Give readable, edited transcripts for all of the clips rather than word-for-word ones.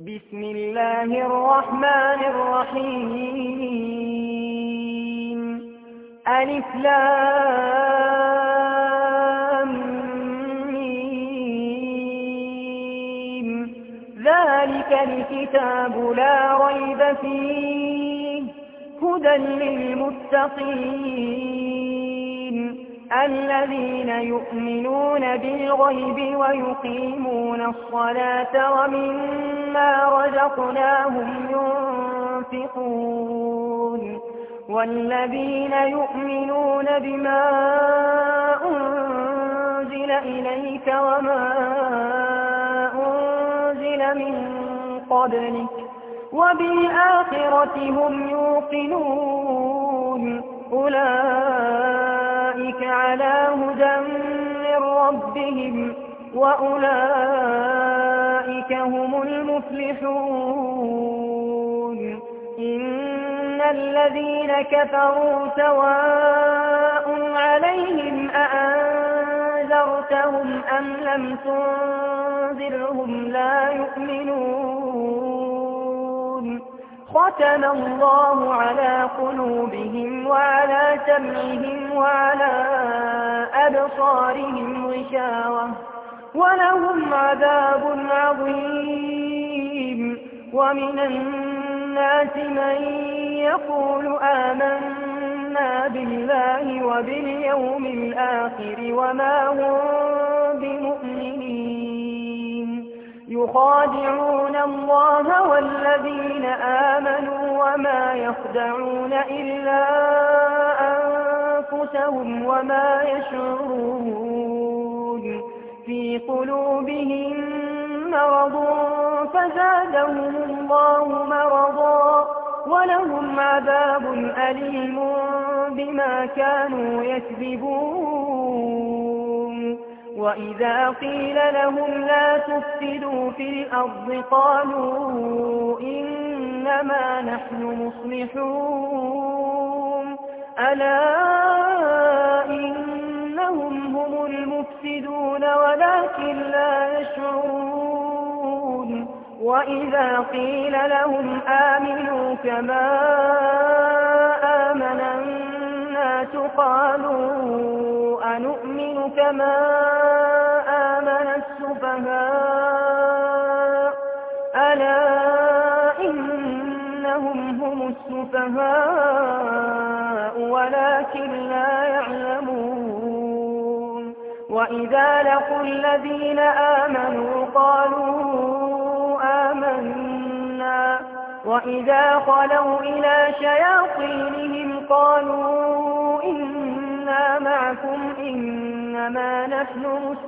بسم الله الرحمن الرحيم ألف لام ميم ذلك الكتاب لا ريب فيه هدى للمتقين الذين يؤمنون بالغيب ويقيمون الصلاة ومما رزقناهم ينفقون والذين يؤمنون بما أنزل إليك وما أنزل من قبلك وبالآخرة هم يوقنون أولئك على هدى من ربهم وأولئك هم المفلحون إن الذين كفروا سواء عليهم أأنذرتهم أم لم تنذرهم لا يؤمنون ختم الله على قلوبهم وعلى سمعهم وعلى أبصارهم غشاوة ولهم عذاب عظيم ومن الناس من يقول آمنا بالله وباليوم الآخر وما هم بمؤمنين يخادعون الله والذين آمنوا وما يخدعون إلا أنفسهم وما يشعرون في قلوبهم مرض فزادهم الله مرضا ولهم عذاب أليم بما كانوا يكذبون وإذا قيل لهم لا تفسدوا في الأرض قالوا إنما نحن مصلحون ألا إنهم هم المفسدون ولكن لا يشعرون وإذا قيل لهم آمنوا كما آمن الناس قالوا أنؤمن كما آمن السفهاء ألا إنهم هم السفهاء ولكن لا يعلمون وإذا لقوا الذين آمنوا قالوا آمنا وإذا خلوا إلى شياطينهم قالوا إنا معكم إنما نحن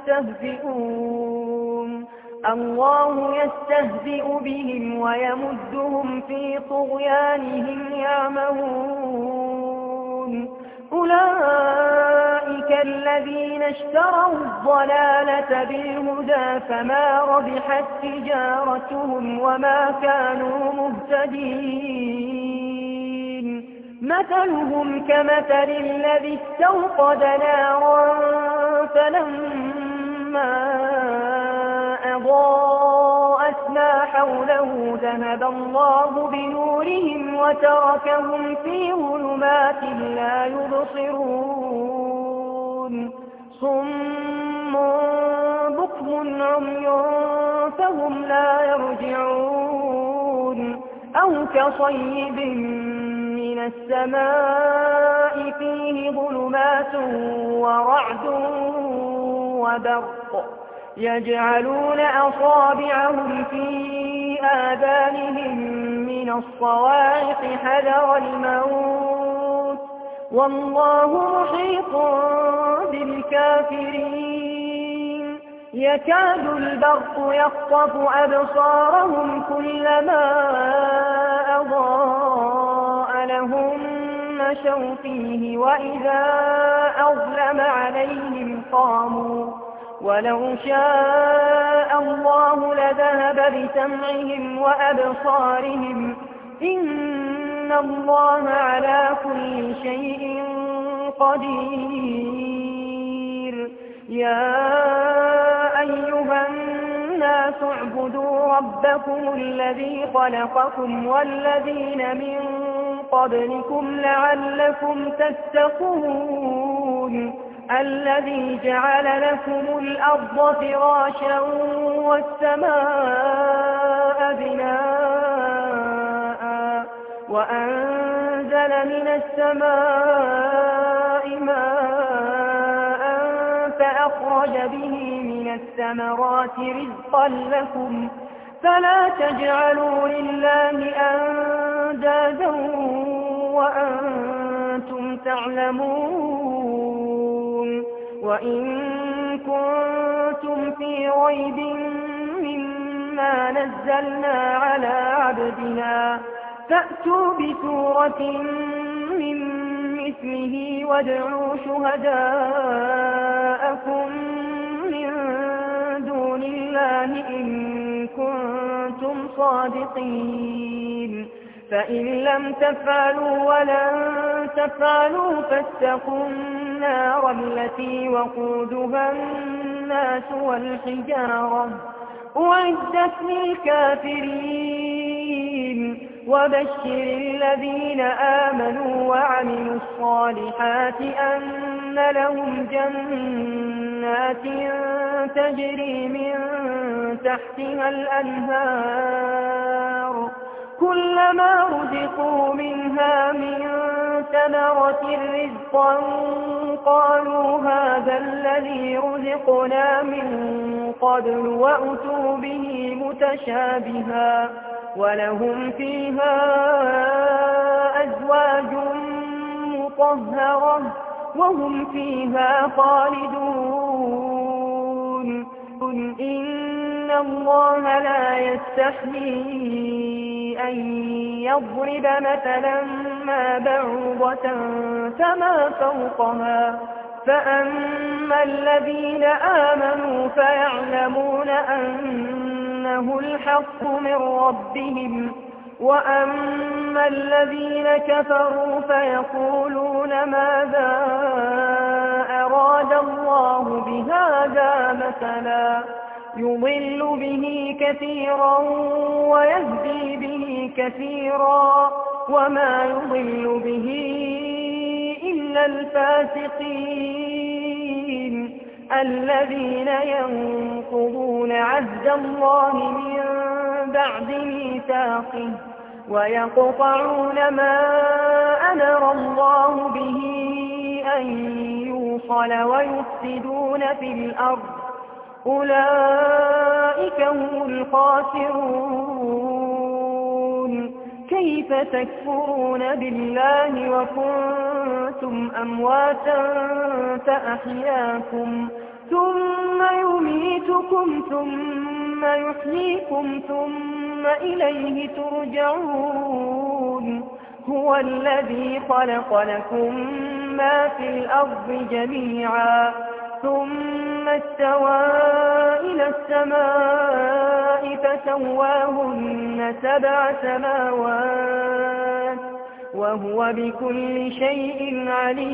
مستهزئون الله يستهزئ بهم ويمدهم في طغيانهم يعمهون أولئك الذين اشتروا الضلالة بالهدى فما ربحت تجارتهم وما كانوا مهتدين مثلهم كمثل الذي استوقد نارا فلما أضاءت ما حوله ذهب الله بنورهم وتركهم في ظلمات لا يبصرون صم بكم عمي فهم لا يرجعون أو كصيب من السماء فيه ظلمات ورعد وبرق يجعلون أصابعهم في آذانهم من الصواعق حذر الموت والله محيط بالكافرين يكاد البرق يخطف أبصارهم كلما أضاء لهم مشوا فيه وإذا أظلم عليهم قاموا ولو شاء الله لذهب بسمعهم وأبصارهم إن الله على كل شيء قدير يا أيها الناس اعبدوا ربكم الذي خلقكم والذين من قبلكم لعلكم تتقون الذي جعل لكم الأرض فراشا والسماء بناء وأنزل من السماء ماء فأخرج به من الثمرات رزقا لكم فلا تجعلوا لله أندادا وأنتم تعلمون وإن كنتم في ريب مما نزلنا على عبدنا فأتوا بسورة من مثله وادعوا شهداءكم من دون الله إن كنتم صادقين فإن لم تفعلوا ولن تفعلوا فاتقوا النار التي وقودها الناس والحجارة أعدت للكافرين وبشر الذين آمنوا وعملوا الصالحات أن لهم جنات تجري من تحتها الأنهار كلما رزقوا منها من ثمرة رزقا قالوا هذا الذي رزقنا من قبل وأتوا به متشابها ولهم فيها أزواج مطهرة وهم فيها خالدون قل إن الله لا يستحيي أن يضرب مثلا ما بعوضة فما فوقها فأما الذين آمنوا فيعلمون أنه الحق من ربهم وأما الذين كفروا فيقولون ماذا أراد الله بهذا مثلا يضل به كثيرا ويهدي به كثيرا وما يضل به إلا الفاسقين الذين ينقضون عهد الله من بعد ميثاقه ويقطعون ما أمر الله به أن يوصل ويفسدون في الأرض أولئك هم الخاسرون كيف تكفرون بالله وكنتم أمواتا فأحياكم ثم يميتكم ثم يحييكم ثم إليه ترجعون هو الذي خلق لكم ما في الأرض جميعا ثم استوى إلى السماء فسواهن 7 سماوات وهو بكل شيء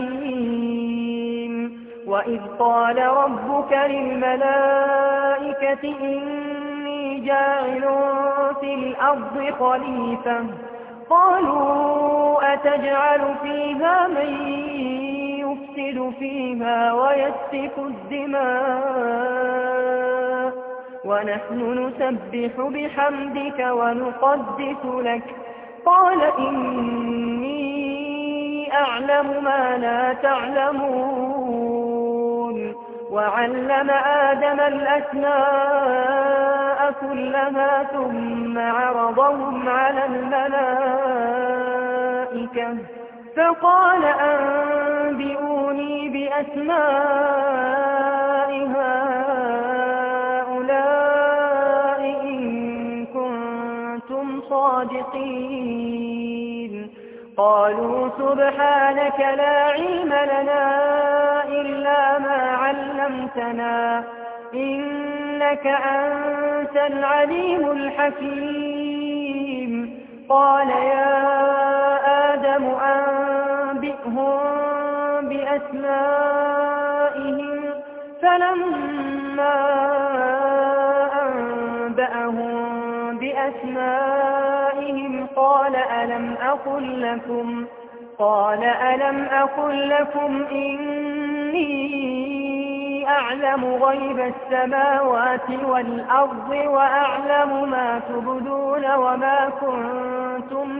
عليم وإذ قال ربك للملائكة إني جاعل في الأرض خليفة قالوا أتجعل فيها من يفسد فيها ويسفك الدماء ونحن نسبح بحمدك ونقدس لك قال إني أعلم ما لا تعلمون وعلم آدم الأسماء كلها ثم عرضهم على الملائكة فقال أنبئوني بأسماء هؤلاء إن كنتم صادقين قالوا سبحانك لا علم لنا إلا ما علمتنا إنك أنت العليم الحكيم قال يا آدم أنبئهم بأسمائهم فلما آبائهم قال ألم أقل لكم إني أعلم غيب السماوات والأرض وأعلم ما تبدون وما كنتم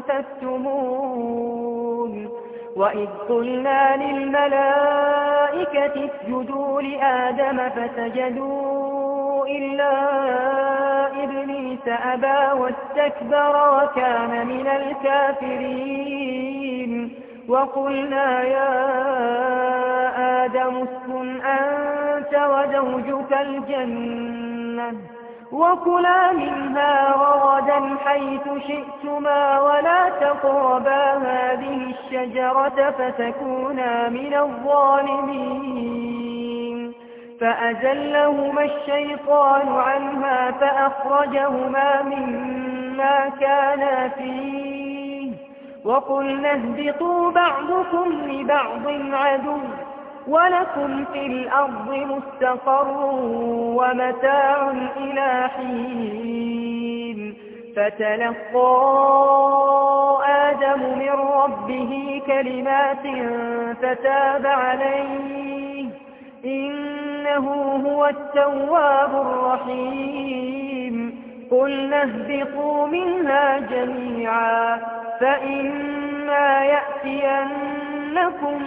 تكتمون وإذ قلنا للملائكة اسجدوا لآدم فسجدوا إلا إبليس أبى واستكبر وكان من الكافرين وقلنا يا آدم اسكن أنت وزوجك الجنة وكلا منها رغدا حيث شئتما ولا تقربا هذه الشجرة فتكونا من الظالمين فأزلهما الشيطان عنها فأخرجهما مما كانا فيه وقلنا اهبطوا بعضكم لبعض عدو ولكم في الأرض مستقر ومتاع إلى حين فتلقى آدم من ربه كلمات فتاب عليه إنه هو التواب الرحيم قلنا اهبطوا منها جميعا فإما يأتينكم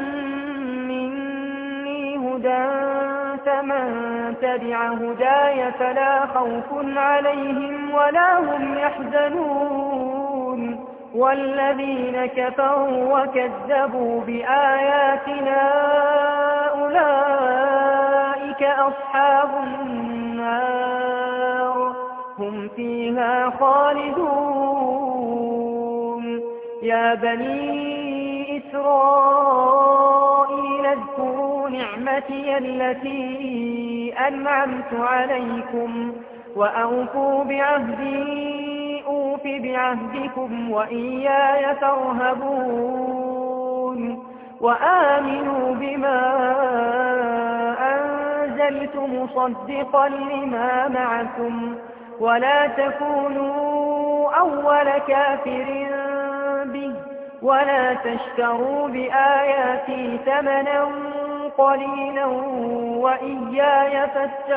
مني هدى فمن تبع هداي فلا خوف عليهم ولا هم يحزنون والذين كفروا وكذبوا بآياتنا أولئك أصحاب النار هم فيها خالدون يا بني إسرائيل اذكروا نعمتي التي أنعمت عليكم وأوفوا بعهدي أوف بعهدكم وإياي فارهبون وآمنوا بما أنزلت مصدقا لما معكم ولا تكونوا أول كافر به ولا تشتروا بآياتي ثمنا قليلا وإياي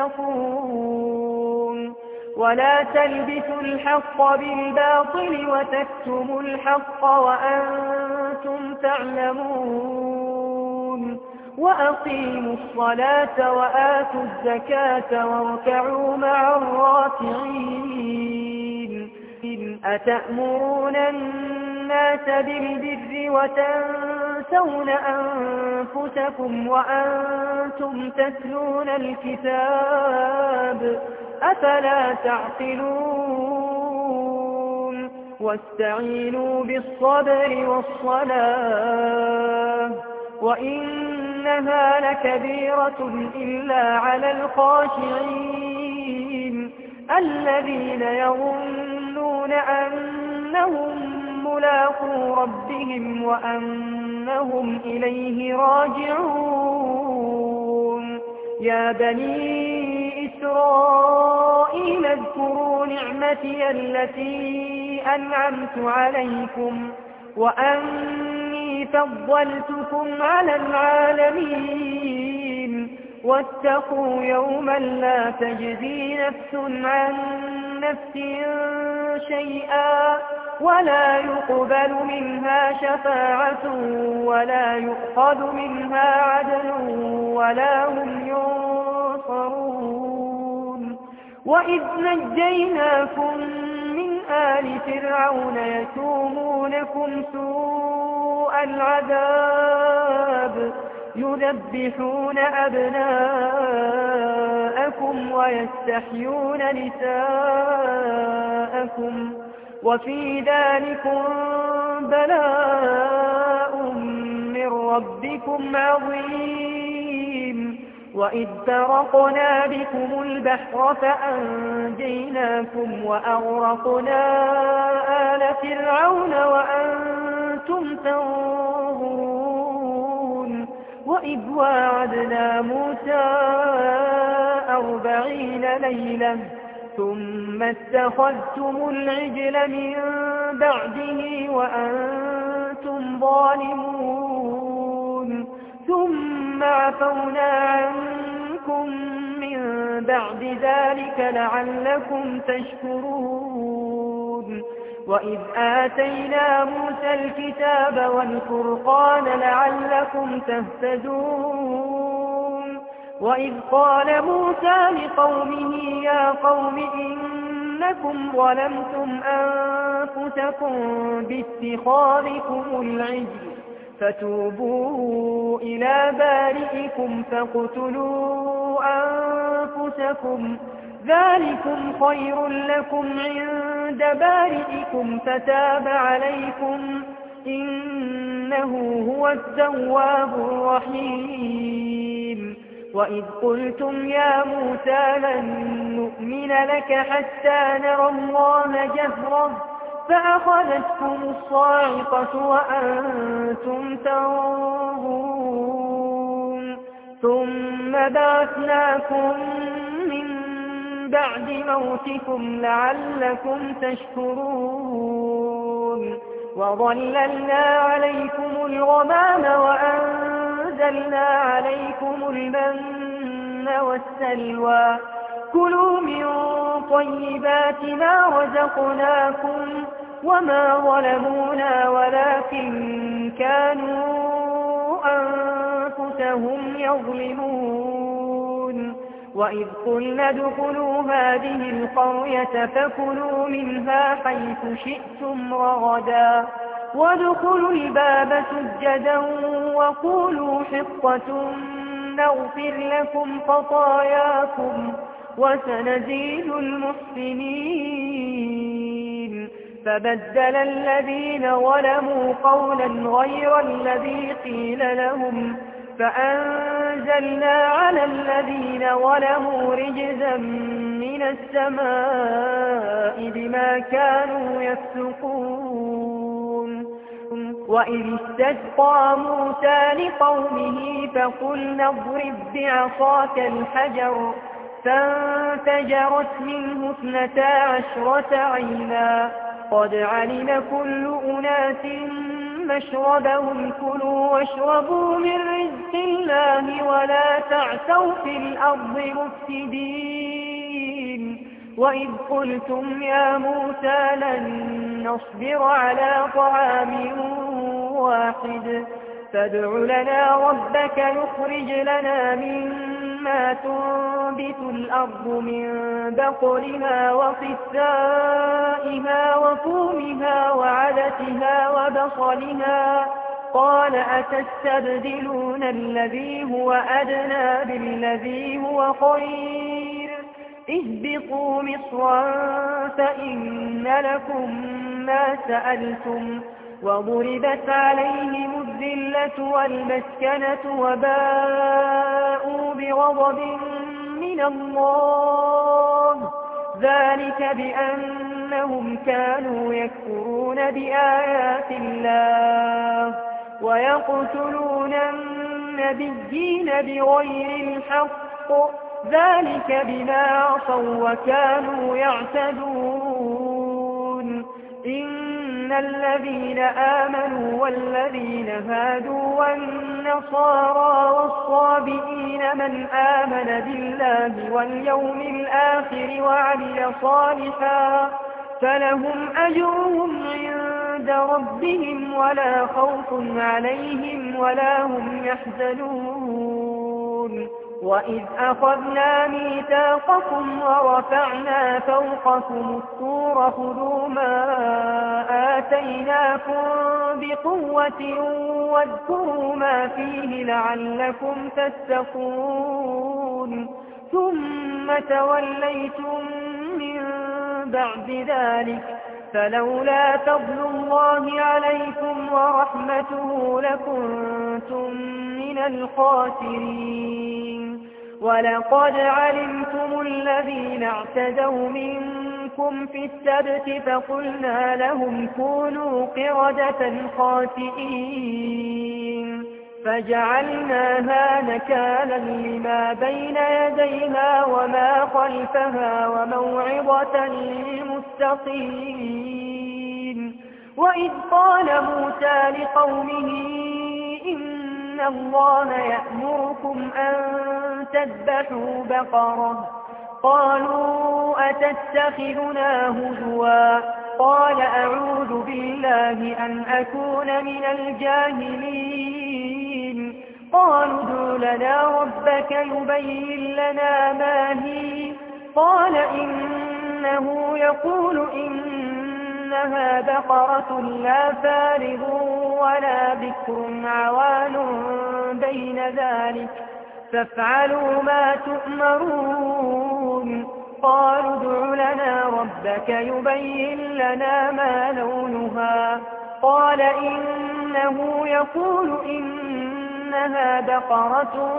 فاتقون ولا تلبسوا الحق بالباطل وتكتموا الحق وأنتم تعلمون وأقيموا الصلاة وآتوا الزكاة واركعوا مع الراكعين أتأمرون الناس بالبر وتنسون أنفسكم وأنتم تتلون الكتاب أفلا تعقلون واستعينوا بالصبر والصلاة وإنها لكبيرة إلا على الخاشعين الذين يظنون أنهم ملاقو ربهم وأنهم إليه راجعون يا بني إسرائيل اذكروا نعمتي التي أنعمت عليكم وأني فضلتكم على العالمين واتقوا يوما لا تجزي نفس عن نفس شيئا ولا يقبل منها شفاعة ولا يؤخذ منها عدل ولا هم ينصرون وإذ نجيناكم من آل فرعون يسومونكم سوء العذاب يذبحون أبناءكم ويستحيون نساءكم وفي ذلكم بلاء من ربكم عظيم وإذ فرقنا بكم البحر فأنجيناكم وأغرقنا آل فرعون وأنتم تنظرون وإذ واعدنا موسى 40 ليلة ثم اتخذتم العجل من بعده وأنتم ظالمون ثم عفونا عنكم من بعد ذلك لعلكم تشكرون وإذ آتينا موسى الكتاب والفرقان لعلكم تهتدون وإذ قال موسى لقومه يا قوم إنكم ظلمتم أنفسكم باتخاذكم العجل فتوبوا إلى بارئكم فاقتلوا أنفسكم ذلكم خير لكم عند بارئكم فتاب عليكم إنه هو التواب الرحيم وإذ قلتم يا موسى لن نؤمن لك حتى نرى الله جهرة فأخذتكم الصاعقة وأنتم تنظرون ثم بعثناكم من بعد موتكم لعلكم تشكرون وظللنا عليكم الغمام وأنزلنا عليكم المن والسلوى كلوا من طيبات ما رزقناكم وما ظلمونا ولكن كانوا أنفسهم يظلمون وإذ قلنا ادخلوا هذه القرية فكلوا منها حيث شئتم رغدا وادخلوا الباب سجدا وقولوا حطة نغفر لكم خطاياكم وسنزيد المحسنين فبدل الذين ظلموا قولا غير الذي قيل لهم فأنزلنا على الذين ظلموا رجزا من السماء بما كانوا يفسقون وإذ استسقى موسى لقومه فقلنا اضرب بعصاك الحجر فانفجرت منه 12 عينا قد علم كل أناس مشربهم كلوا واشربوا من رزق الله ولا تعثوا في الأرض مفسدين وإذ قلتم يا موسى لن نصبر على طعام واحد فادع لنا ربك يخرج لنا مما تنبت الأرض من بقلها وقثائها وفومها وعدسها وبصلها قال أتستبدلون الذي هو أدنى بالذي هو خير اهبطوا مصرا فإن لكم ما سألتم وضربت عليهم الذلة والمسكنة وباءوا بغضب من الله ذلك بأنهم كانوا يكفرون بآيات الله ويقتلون النبيين بغير الحق ذلك بما عصوا وكانوا يعتدون إن الذين آمنوا والذين هادوا والنصارى والصابئين من آمن بالله واليوم الآخر وعمل صالحا فلهم أجرهم عند ربهم ولا خوف عليهم ولا هم يحزنون وإذ أخذنا ميثاقكم ورفعنا فوقكم الطور خذوا ما آتيناكم بقوة واذكروا ما فيه لعلكم تتقون ثم توليتم من بعد ذلك فلولا فضل الله عليكم ورحمته لكنتم من الخاسرين ولقد علمتم الذين اعتدوا منكم في السبت فقلنا لهم كونوا قردة خاسئين فجعلناها نكالا لما بين يديها وما خلفها وموعظة للمتقين. وإذ قال موسى لقومه إن الله يأمركم أن تذبحوا بقرة قالوا أتتخذنا هزوا قال أعوذ بالله أن أكون من الجاهلين. قالوا ادع لنا ربك يبين لنا ما هي قال إنه يقول إنها بقرة لا فارغ ولا بكر عوان بين ذلك فافعلوا ما تؤمرون. قالوا ادع لنا ربك يبين لنا ما لونها قال إنه يقول إنها بقرة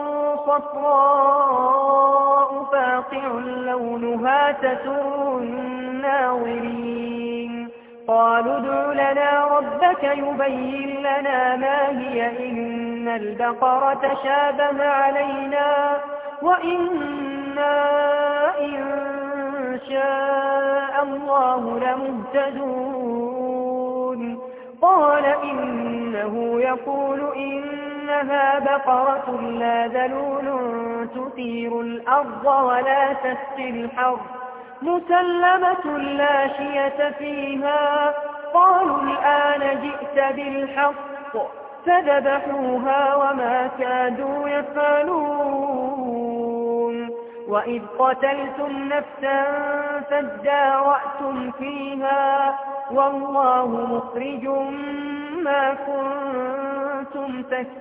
صفراء فاقع لونها تسر الناظرين. قالوا ادع لنا ربك يبين لنا ما هي إن البقرة شابه علينا وإنا إن شاء الله لمهتدون. قال إنه يقول إنها بقرة لا ذلول تثير الأرض ولا تسقي الحرث مسلمة لا شية فيها. قالوا الآن جئت بالحق فذبحوها وما كادوا يفعلون. وإذ قتلتم نفسا فادارأتم فيها والله مخرج ما كنتم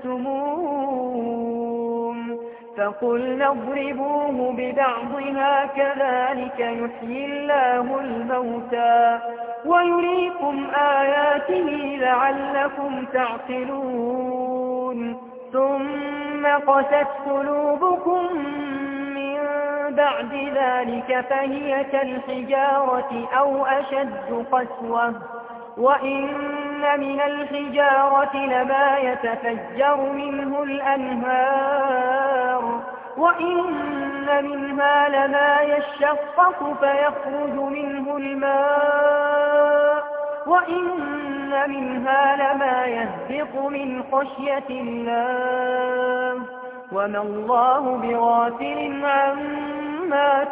تكتمون. فقلنا اضربوه ببعضها كذلك يحيي الله الموتى ويريكم آياته لعلكم تعقلون. ثم قست قلوبكم من بعد ذلك فهي كالحجارة أو أشد قسوة وإن من الحجارة لما يتفجر منه الأنهار وإن منها لما يشقق فيخرج منه الماء وإن منها لما يهبط من خشية الله وما الله بغافل عما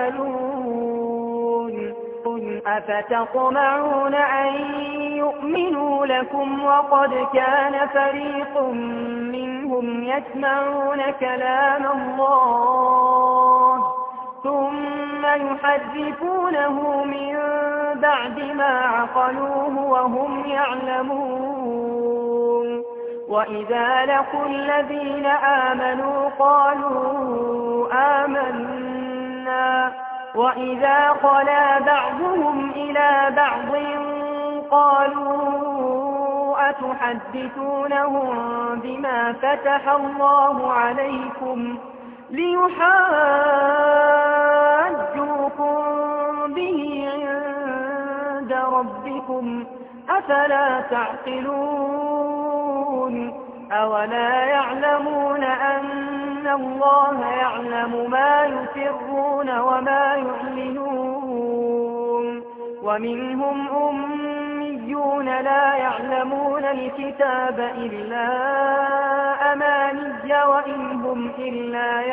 تعملون. قل أفتطمعون أن يؤمنوا لكم وقد كان فريق منهم يسمعون كلام الله ثم يحرفونه من بعد ما عقلوه وهم يعلمون. وإذا لقوا الذين آمنوا قالوا آمنا وإذا خلا بعضهم إلى بعض قالوا أتحدثونهم بما فتح الله عليكم ليحاجوكم به عند ربكم أفلا تعقلون. أولا يعلمون أن الله يعلم ما يسرون وما يعلنون. ومنهم أميون لا يعلمون الكتاب إلا أماني وإن هم إلا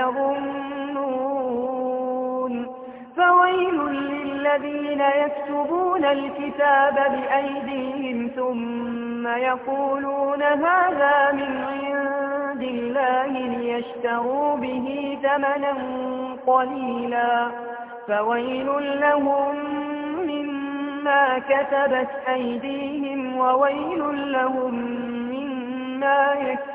يظنون. فويل للذين يكتبون الكتاب بأيديهم ثم يقولون هذا من عند الله ليشتروا به ثمنا قليلا فويل لهم مما كتبت أيديهم وويل لهم مما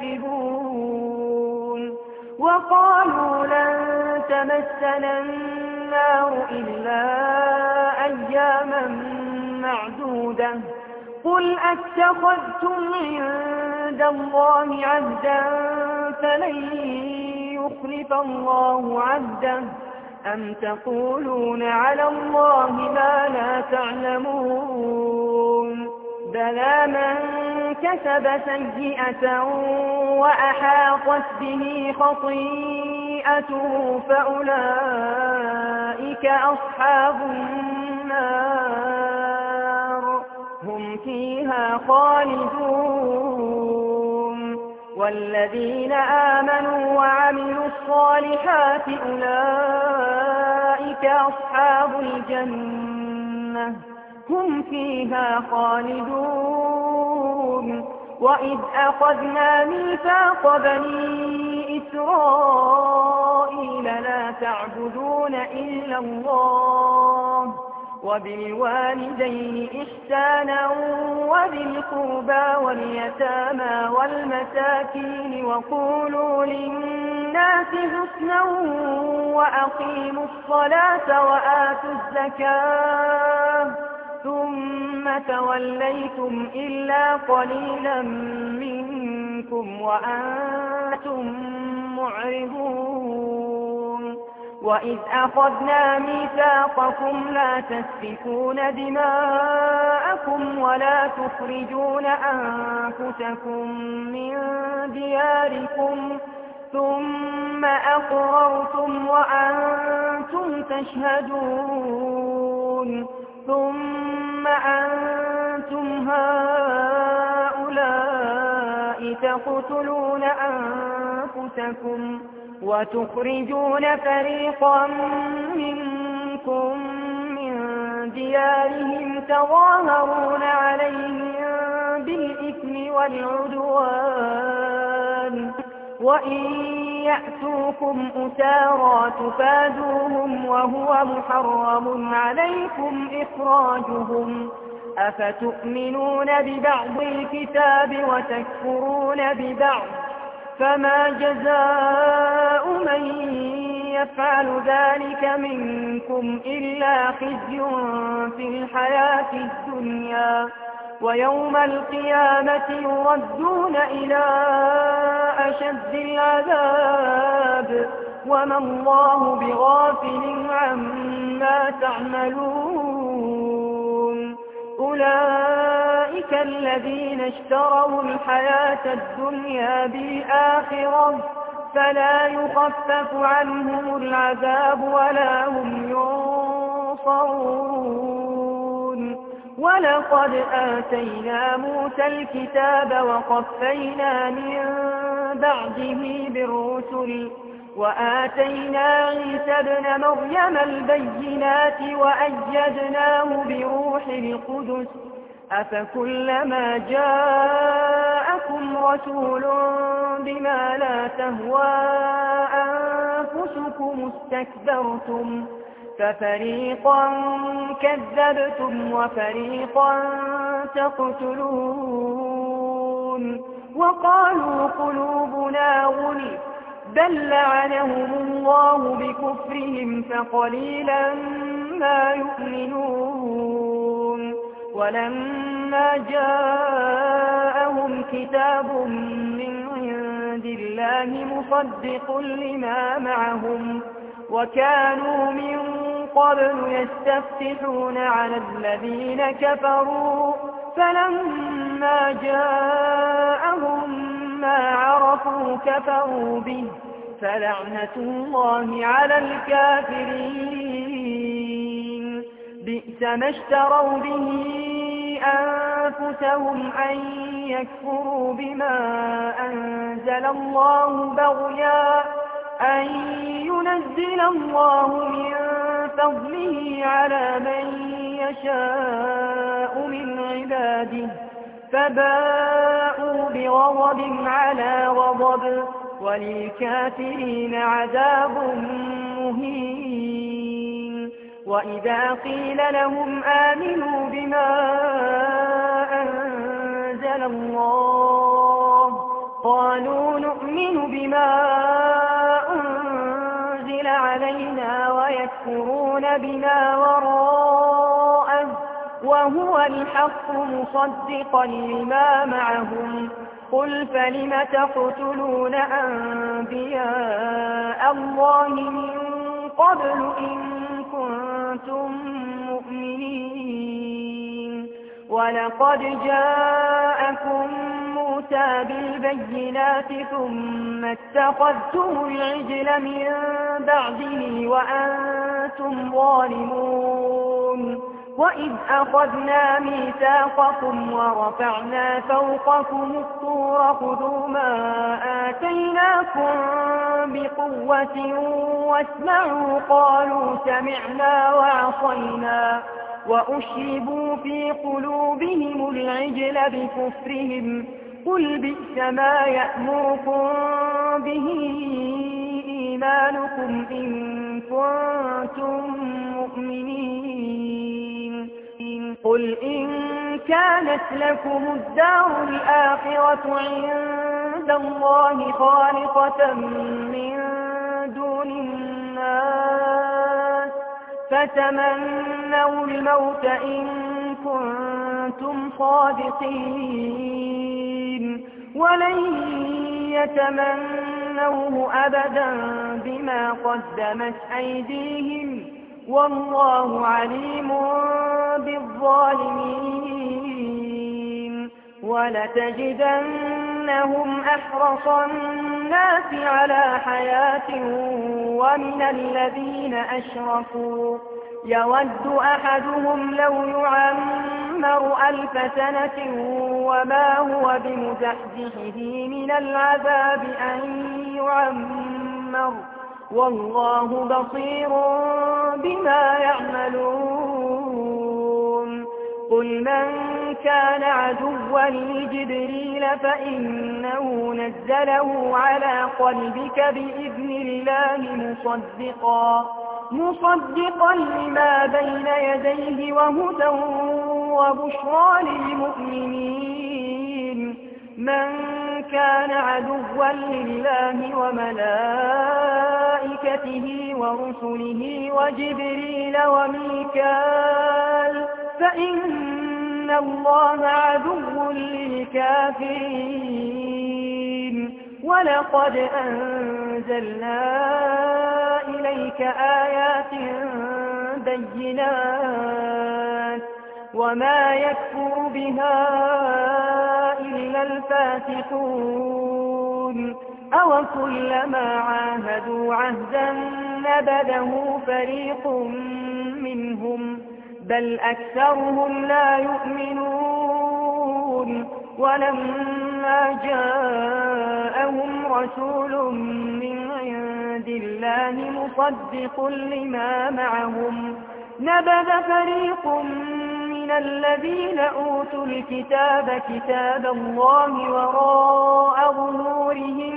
يكسبون. وقالوا لن تمسنا النار إلا أياما معدودة قل أتخذتم عند الله عهدا فلن يخلف الله عهده أم تقولون على الله ما لا تعلمون. بلى من كسب سيئة وأحاطت به خطيئته فأولئك أصحاب النار هم فيها خالدون والذين آمنوا وعملوا الصالحات أولئك أصحاب الجنة هم فيها خالدون وإذ أخذنا ميثاق بني إسرائيل لا تعبدون إلا الله وبالوالدين إحسانا وذي القربى واليتامى والمساكين وقولوا للناس حسنا وأقيموا الصلاة وآتوا الزكاة ثم توليتم إلا قليلا منكم وأنتم معرضون وإذ أخذنا ميثاقكم لا تسفكون دماءكم ولا تخرجون أنفسكم من دياركم ثم أقررتم وأنتم تشهدون ثم أنتم هؤلاء تقتلون أنفسكم وتخرجون فريقا منكم من ديارهم تظاهرون عليهم بالإثم والعدوان وإن يأتوكم أسارى تفادوهم وهو محرم عليكم إخراجهم أفتؤمنون ببعض الكتاب وتكفرون ببعض فما جزاء من يفعل ذلك منكم إلا خزي في الحياة الدنيا ويوم القيامة يردون إلى أشد العذاب وما الله بغافل عما تعملون أولئك الذين اشتروا الحياة الدنيا بالآخرة فلا يخفف عنهم العذاب ولا هم ينصرون ولقد آتينا موسى الكتاب وقفينا من بعده بالرسل وآتينا عيسى ابن مريم البينات وأيدناه بروح القدس أفكلما جاءكم رسول بما لا تهوى أنفسكم استكبرتم ففريقا كذبتم وفريقا تقتلون وقالوا قلوبنا غلف بل لعنهم الله بكفرهم فقليلا ما يؤمنون ولما جاءهم كتاب من عند الله مصدق لما معهم وكانوا من قبل يستفتحون على الذين كفروا فلما جاءهم ما عرفوا كفروا به فلعنة الله على الكافرين بئس ما اشتروا به أنفسهم أن يكفروا بما أنزل الله بغيا أن ينزل الله من فضله على من يشاء من عباده فباءوا بغضب على غضب وللكافرين عذاب مهين وإذا قيل لهم آمنوا بما أنزل الله قالوا نؤمن بما أنزل علينا ويكفرون بما وراءه وهو الحق مصدقا لما معهم قل فلم تقتلون أنبياء الله من قبل إن كنتم مؤمنين ولقد جاء جاءكم موسى بالبينات ثم اتخذتم العجل من بعده وأنتم ظالمون وإذ أخذنا ميثاقكم ورفعنا فوقكم الطور خذوا ما آتيناكم بقوة واسمعوا قالوا سمعنا وعصينا وأشربوا في قلوبهم العجل بكفرهم قل بئس ما يأمركم به إيمانكم إن كنتم مؤمنين قل إن كانت لكم الدار الآخرة عند الله خالصة من دون الناس فتمنوا الموت إن كنتم صادقين ولن يتمنوه أبدا بما قدمت أيديهم والله عليم بالظالمين ولتجدنهم أحرص الناس على حياة ومن الذين أشركوا يود أحدهم لو يعمر 1000 سنة وما هو بمزحزحه من العذاب أن يعمر والله بصير بما يعملون قل من كان عدوا لجبريل فإنه نزله على قلبك بإذن الله مصدقا لما بين يديه وهدى وبشرى للمؤمنين من كان عدوا لله وملائكته ورسله وجبريل وميكال فإن الله عدو للكافرين ولقد أنزلنا إليك آيات بينات وما يكفر بها إلا الفاسقون أوكلما عاهدوا عهدا نبذه فريق منهم بل أكثرهم لا يؤمنون ولما جاءهم رسول من عند الله مصدق لما معهم نبذ فريق من الذين أوتوا الكتاب كتاب الله وراء ظهورهم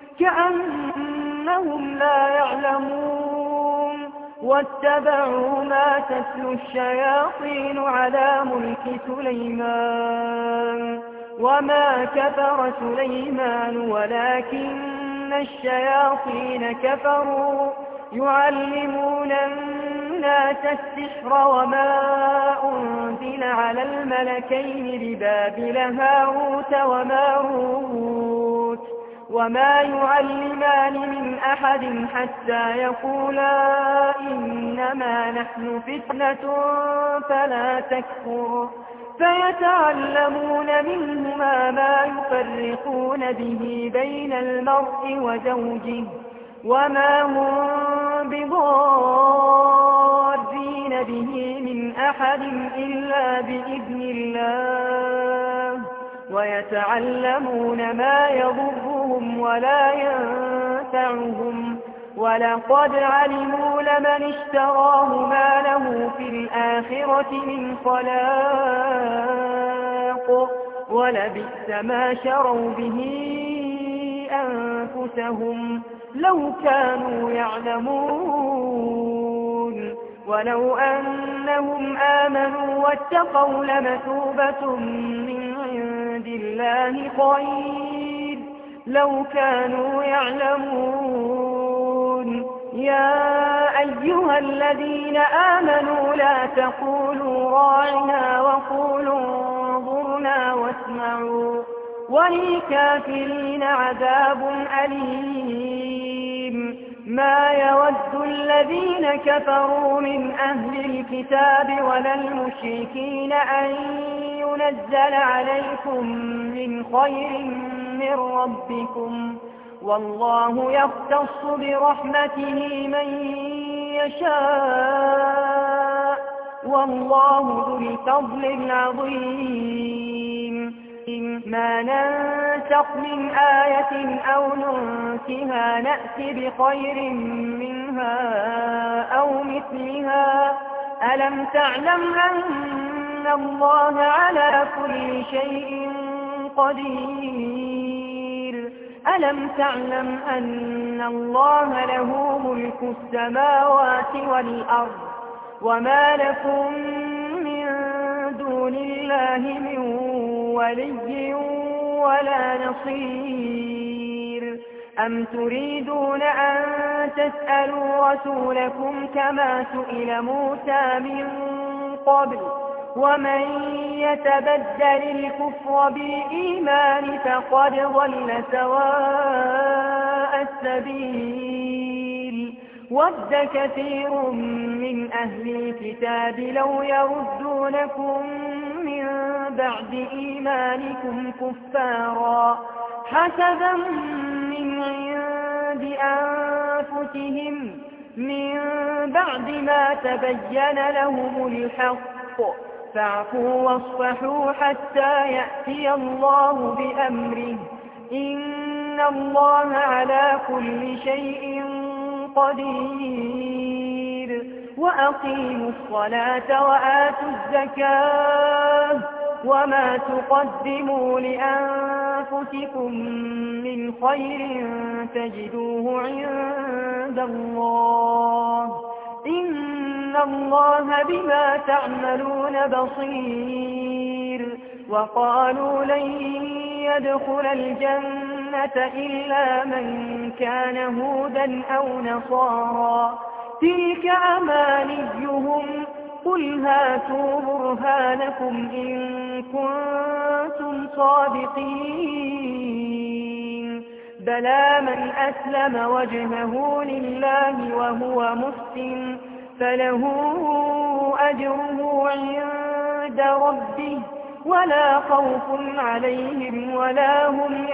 كأنهم لا يعلمون واتبعوا ما تتلو الشياطين على ملك سليمان وما كفر سليمان ولكن الشياطين كفروا يعلمون الناس السحر وما أنزل على الملكين ببابل هاروت وماروت وما يعلمان من أحد حتى يقولا إنما نحن فتنة فلا تكفر فيتعلمون منهما ما يفرقون به بين المرء وزوجه وما هم بضارين به من أحد إلا بإذن الله ويتعلمون ما يضرهم ولا ينفعهم ولقد علموا لمن اشتراه ما له في الآخرة من خلاق ولبئس ما شروا به أنفسهم لو كانوا يعلمون ولو أنهم آمنوا واتقوا لمثوبة من عند الله خير لو كانوا يعلمون يا أيها الذين آمنوا لا تقولوا راعنا وقولوا انظرنا واسمعوا وللكافرين عذاب أليم ما يود الذين كفروا من أهل الكتاب ولا المشركين أن لينزل عليكم من خير من ربكم والله يختص برحمته من يشاء والله ذو الفضل العظيم ما ننسخ من آية أو ننسها نأتي بخير منها أو مثلها ألم تعلم أن الله على كل شيء قدير ألم تعلم أن الله له ملك السماوات والأرض وما لكم من دون الله من ولي ولا نصير أم تريدون أن تسألوا رسولكم كما سئل موسى من قبل ومن يتبدل الكفر بالإيمان فقد ضل سواء السبيل ود كثير من أهل الكتاب لو يردونكم من بعد إيمانكم كفارا حسبا من عند أنفسهم من بعد ما تبين لهم الحق فاعفوا واصفحوا حتى يأتي الله بأمره إن الله على كل شيء قدير وأقيموا الصلاة وآتوا الزكاة وما تقدموا لأنفسكم من خير تجدوه عند الله إن الله بما تعملون بصير وقالوا لن يدخل الجنة إلا من كان هودا أو نصارى تلك أمانيهم قل هاتوا برهانكم إن كنتم صادقين بلى من أسلم وجهه لله وهو محسن فله أجره عند ربه ولا خوف عليهم ولا هم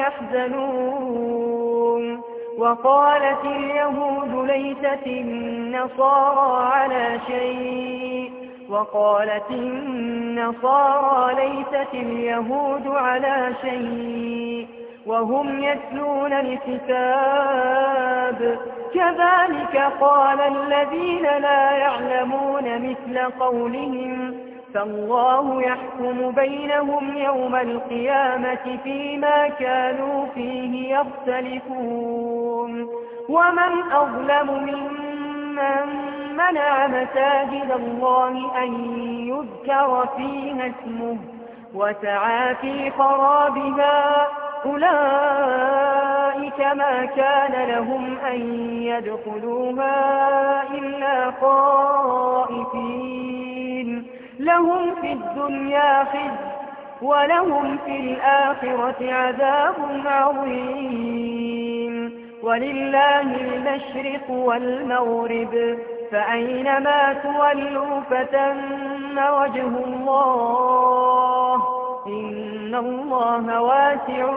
يحزنون وقالت اليهود ليست النصارى على شيء وقالت النصارى ليست اليهود على شيء وهم يتلون الكتاب كذلك قال الذين لا يعلمون مثل قولهم فالله يحكم بينهم يوم القيامة فيما كانوا فيه يختلفون ومن أظلم ممن منع مساجد الله أن يذكر فيها اسمه وسعى في خرابها أولئك ما كان لهم أن يدخلوها إلا خائفين لهم في الدنيا خزي ولهم في الآخرة عذاب عظيم ولله المشرق والمغرب فأينما تولوا فتم وجه الله إن الله واسع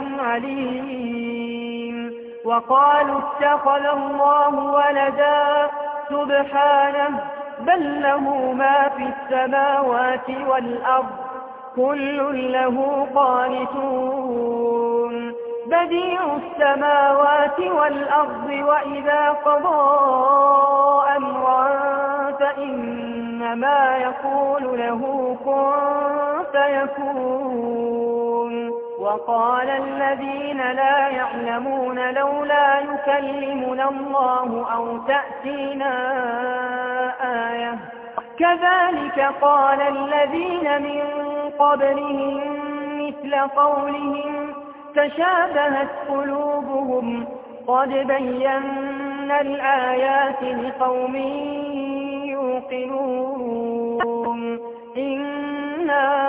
عليم وقالوا اتخذ الله ولدا سبحانه بل له ما في السماوات والأرض كل له قانتون بديع السماوات والأرض وإذا قضى أمرا فإنما يقول له كن فيكون وقال الذين لا يعلمون لولا يكلمنا الله أو تأتينا آية كذلك قال الذين من قبلهم مثل قولهم تشابهت قلوبهم قد بينا الآيات لقوم يوقنون إنا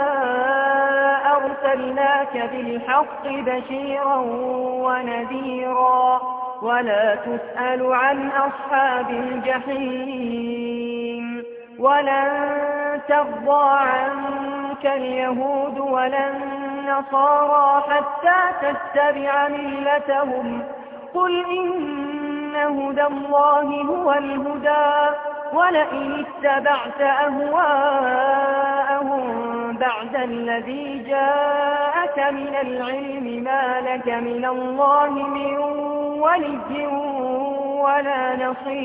أرسلناك بالحق بشيرا ونذيرا ولا تسأل عن أصحاب الجحيم ولن ترضى عنك تتبعك اليهود ولا النصارى حتى تتبع ملتهم قل إن هدى الله هو الهدى ولئن اتبعت أهواءهم بعد الذي جاءك من العلم ما لك من الله من ولي ولا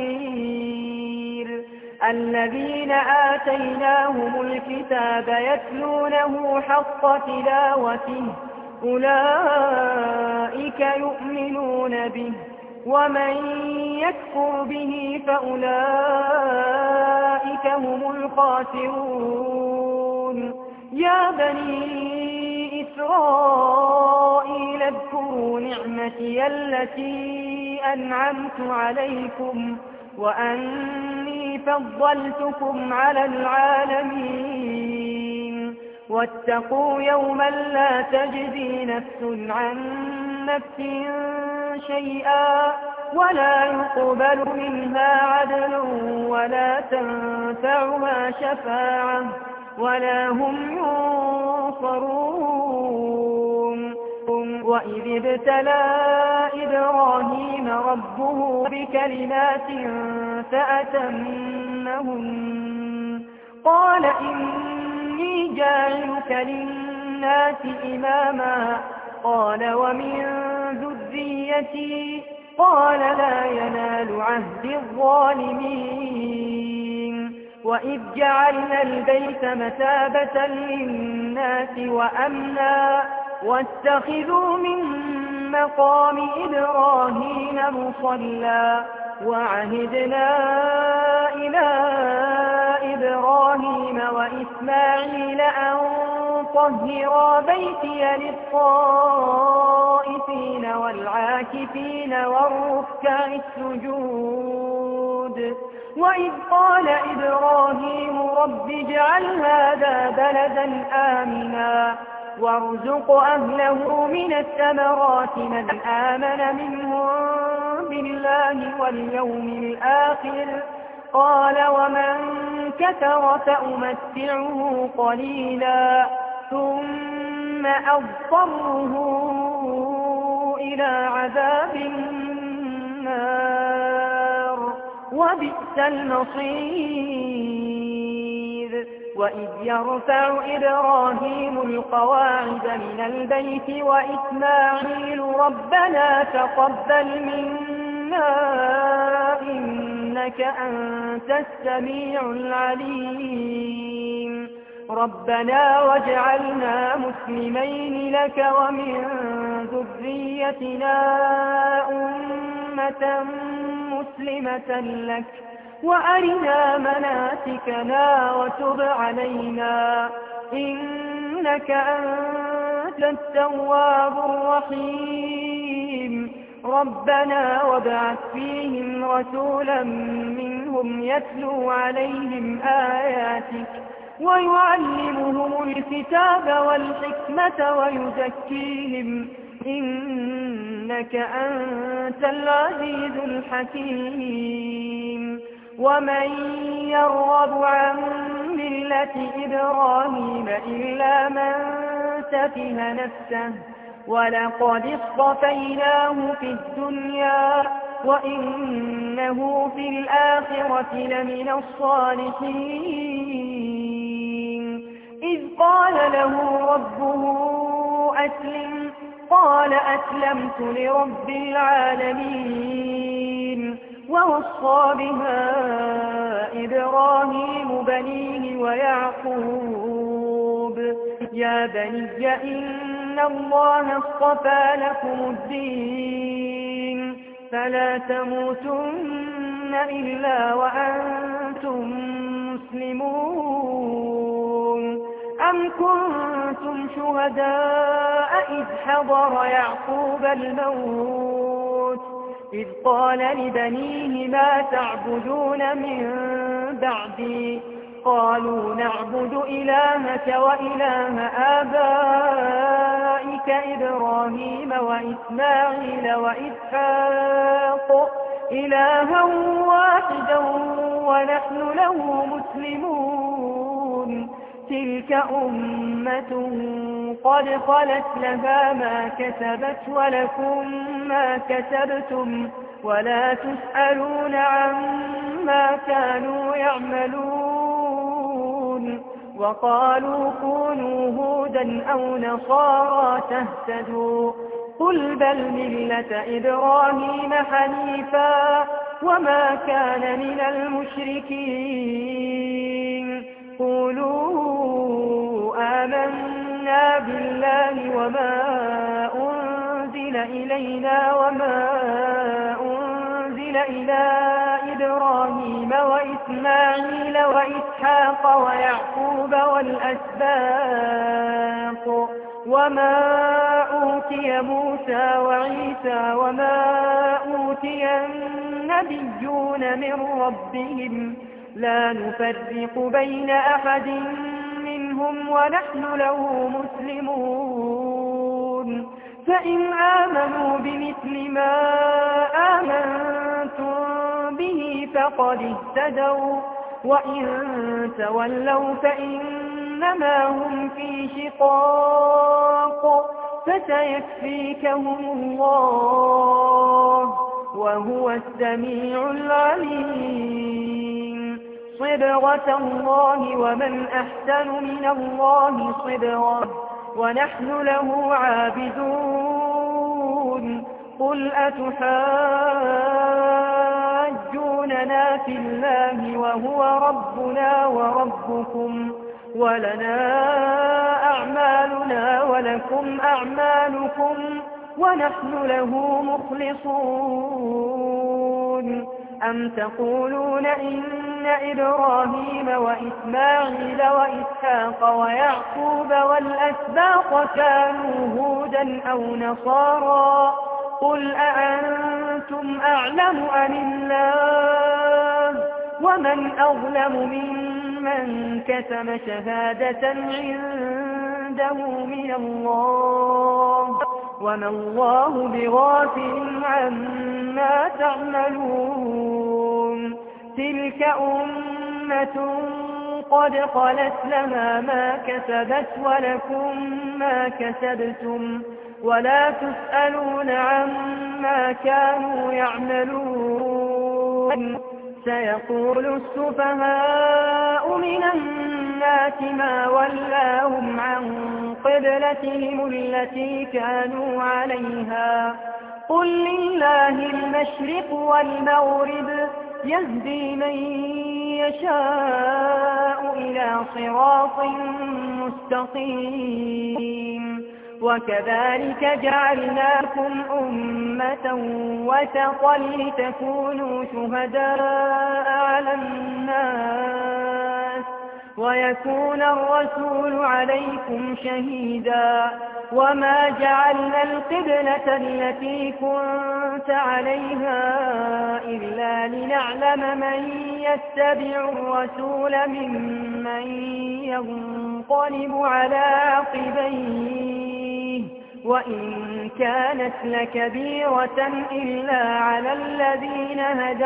نصير الذين آتيناهم الكتاب يتلونه حق تلاوته أولئك يؤمنون به ومن يكفر به فأولئك هم الخاسرون يا بني إسرائيل اذكروا نعمتي التي أنعمت عليكم وأني فضلتكم على العالمين واتقوا يوما لا تجزي نفس عن نفس شيئا ولا يقبل منها عدل ولا تنفعها شفاعة ولا هم ينصرون وإذ ابتلى إبراهيم ربه بكلمات فأتمهن قال إني جاعلك للناس إماما قال ومن ذريتي قال لا ينال عهد الظالمين وإذ جعلنا البيت مثابة للناس وأمنا واتخذوا من مقام إبراهيم مصلى وعهدنا إلى إبراهيم وإسماعيل أن طهرا بيتي للطائفين والعاكفين والركع السجود وإذ قال إبراهيم رب اجعل هذا بلدا آمنا وارزق أهله من الثمرات من آمن منهم بالله واليوم الآخر قال ومن كفر فأمتعه قليلا ثم أضطره إلى عذاب النار وبئس المصير وإذ يرفع إبراهيم القواعد من البيت وإسماعيل ربنا تقبل منا إنك أنت السميع العليم ربنا واجعلنا مسلمين لك ومن ذريتنا أمة مسلمة لك وأرنا مناسكنا وتب علينا إنك أنت التواب الرحيم ربنا وابعث فيهم رسولا منهم يتلو عليهم آياتك ويعلمهم الكتاب والحكمة ويزكيهم إنك أنت العزيز الحكيم ومن يرغب عن ملة إبراهيم إلا من سفه نفسه ولقد اصطفيناه في الدنيا وإنه في الآخرة لمن الصالحين إذ قال له ربه أسلم قال أسلمت لرب العالمين ووصى بها إبراهيم بنيه ويعقوب يا بني إن الله اصطفى لكم الدين فلا تموتن إلا وأنتم مسلمون أم كنتم شهداء إذ حضر يعقوب الموت إذ قال لبنيه ما تعبدون من بعدي قالوا نعبد إلهك وإله آبائك إبراهيم وإسماعيل وإسحاق إلها واحدا ونحن له مسلمون تلك أمة قد خلت لها ما كسبت ولكم ما كسبتم ولا تسألون عما كانوا يعملون وقالوا كونوا هودا أو نصارى تهتدوا قل بل ملة إبراهيم حنيفا وما كان من المشركين قولوا آمنا بالله وما أنزل إلينا وما أنزل إلى إبراهيم وإسماعيل وإسحاق ويعقوب والأسباط وما أوتي موسى وعيسى وما أوتي النبيون من ربهم لا نفرق بين أحد منهم ونحن له مسلمون فإن آمنوا بمثل ما آمنتم به فقد اهتدوا وإن تولوا فإنما هم في شقاق فسيكفيكهم الله وهو السميع العليم صبغة الله ومن أحسن من الله صبغة ونحن له عابدون قل أتحاجوننا في الله وهو ربنا وربكم ولنا أعمالنا ولكم أعمالكم ونحن له مخلصون أم تقولون إن إبراهيم وإسماعيل وإسحاق ويعقوب والأسباط كانوا هودا أو نصارى قل أأنتم أعلم أم الله ومن أظلم ممن كتم شهادة عنده من الله وما الله بغافل عما تعملون تلك أمة قد خلت لها ما كسبت ولكم ما كسبتم ولا تسألون عما كانوا يعملون سيقول السفهاء من الناس ما ولاهم عن قبلتهم التي كانوا عليها قل لله المشرق والمغرب يهدي من يشاء إلى صراط مستقيم وكذلك جعلناكم أمة وسطا لتكونوا شهداء على الناس ويكون الرسول عليكم شهيدا وما جعلنا القبلة التي كنت عليها إلا لنعلم من يتبع الرسول ممن ينقلب على عقبيه وإن كانت لكبيرة إلا على الذين هدى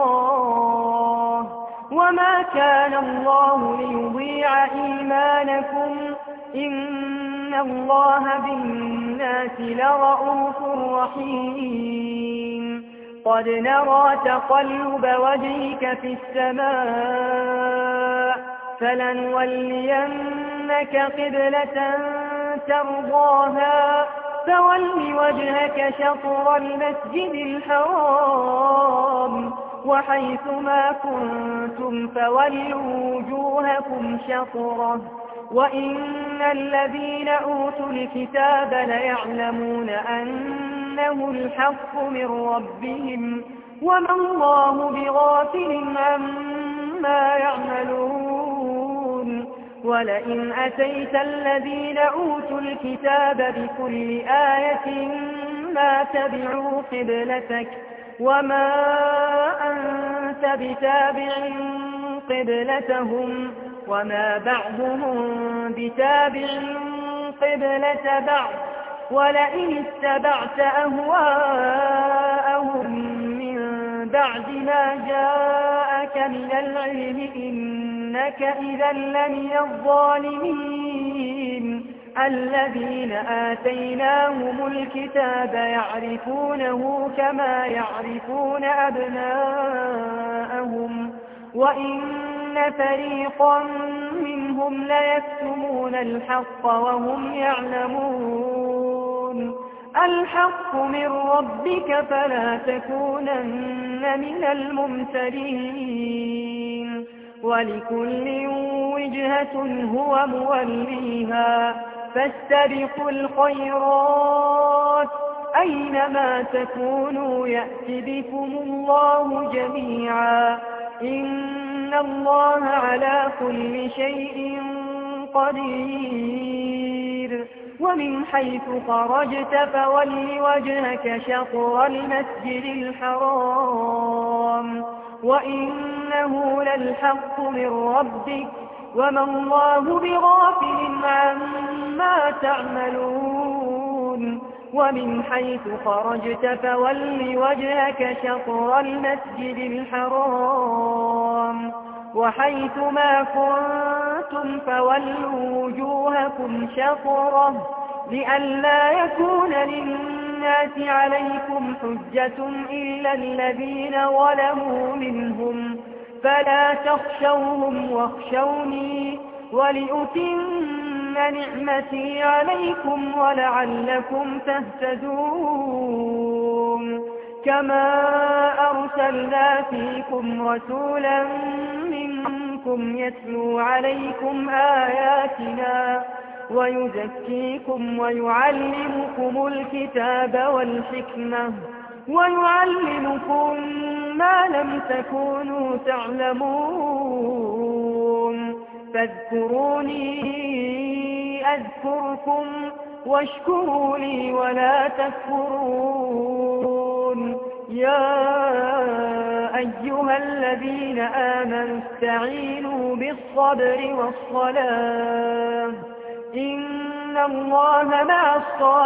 الله وما كان الله ليضيع إيمانكم إن الله بالناس لرءوف رحيم قد نرى تقلب وجهك في السماء فلنولينك قبلة ترضاها فول وجهك شطر المسجد الحرام وحيث ما كنتم فولوا وجوهكم شطره وإن الذين أوتوا الكتاب ليعلمون أنه الحق من ربهم وما الله بغافل عما يعملون ولئن أتيت الذين أوتوا الكتاب بكل آية ما تبعوا قبلتك وما أنت بتابع قبلتهم وما بعضهم بتابع قبلة بعض ولئن اتبعت أهواءهم من بعد ما جاءك من العلم إنك إذا لمن الظالمين الذين آتيناهم الكتاب يعرفونه كما يعرفون أبناءهم وإن فريقا منهم ليكتمون الحق وهم يعلمون الحق من ربك فلا تكونن من الممترين ولكل وجهة هو موليها فاستبقوا الخيرات أينما تكونوا يأت بكم الله جميعا إن الله على كل شيء قدير ومن حيث خرجت فول وجهك شطر المسجد الحرام وإنه للحق من ربك وما الله بغافل عما تعملون ومن حيث خرجت فول وجهك شطر المسجد الحرام وحيث ما كنتم فولوا وجوهكم شطره لئلا يكون للناس عليكم حجة إلا الذين ظلموا منهم فلا تخشوهم واخشوني ولأتم نعمتي عليكم ولعلكم تهتدون كما أرسلنا فيكم رسولا منكم يتلو عليكم آياتنا ويزكيكم ويعلمكم الكتاب والحكمة ويعلمكم ما لم تكونوا تعلمون فاذكروني أذكركم واشكروا لي ولا تكفرون يا أيها الذين آمنوا استعينوا بالصبر والصلاة إن الله مع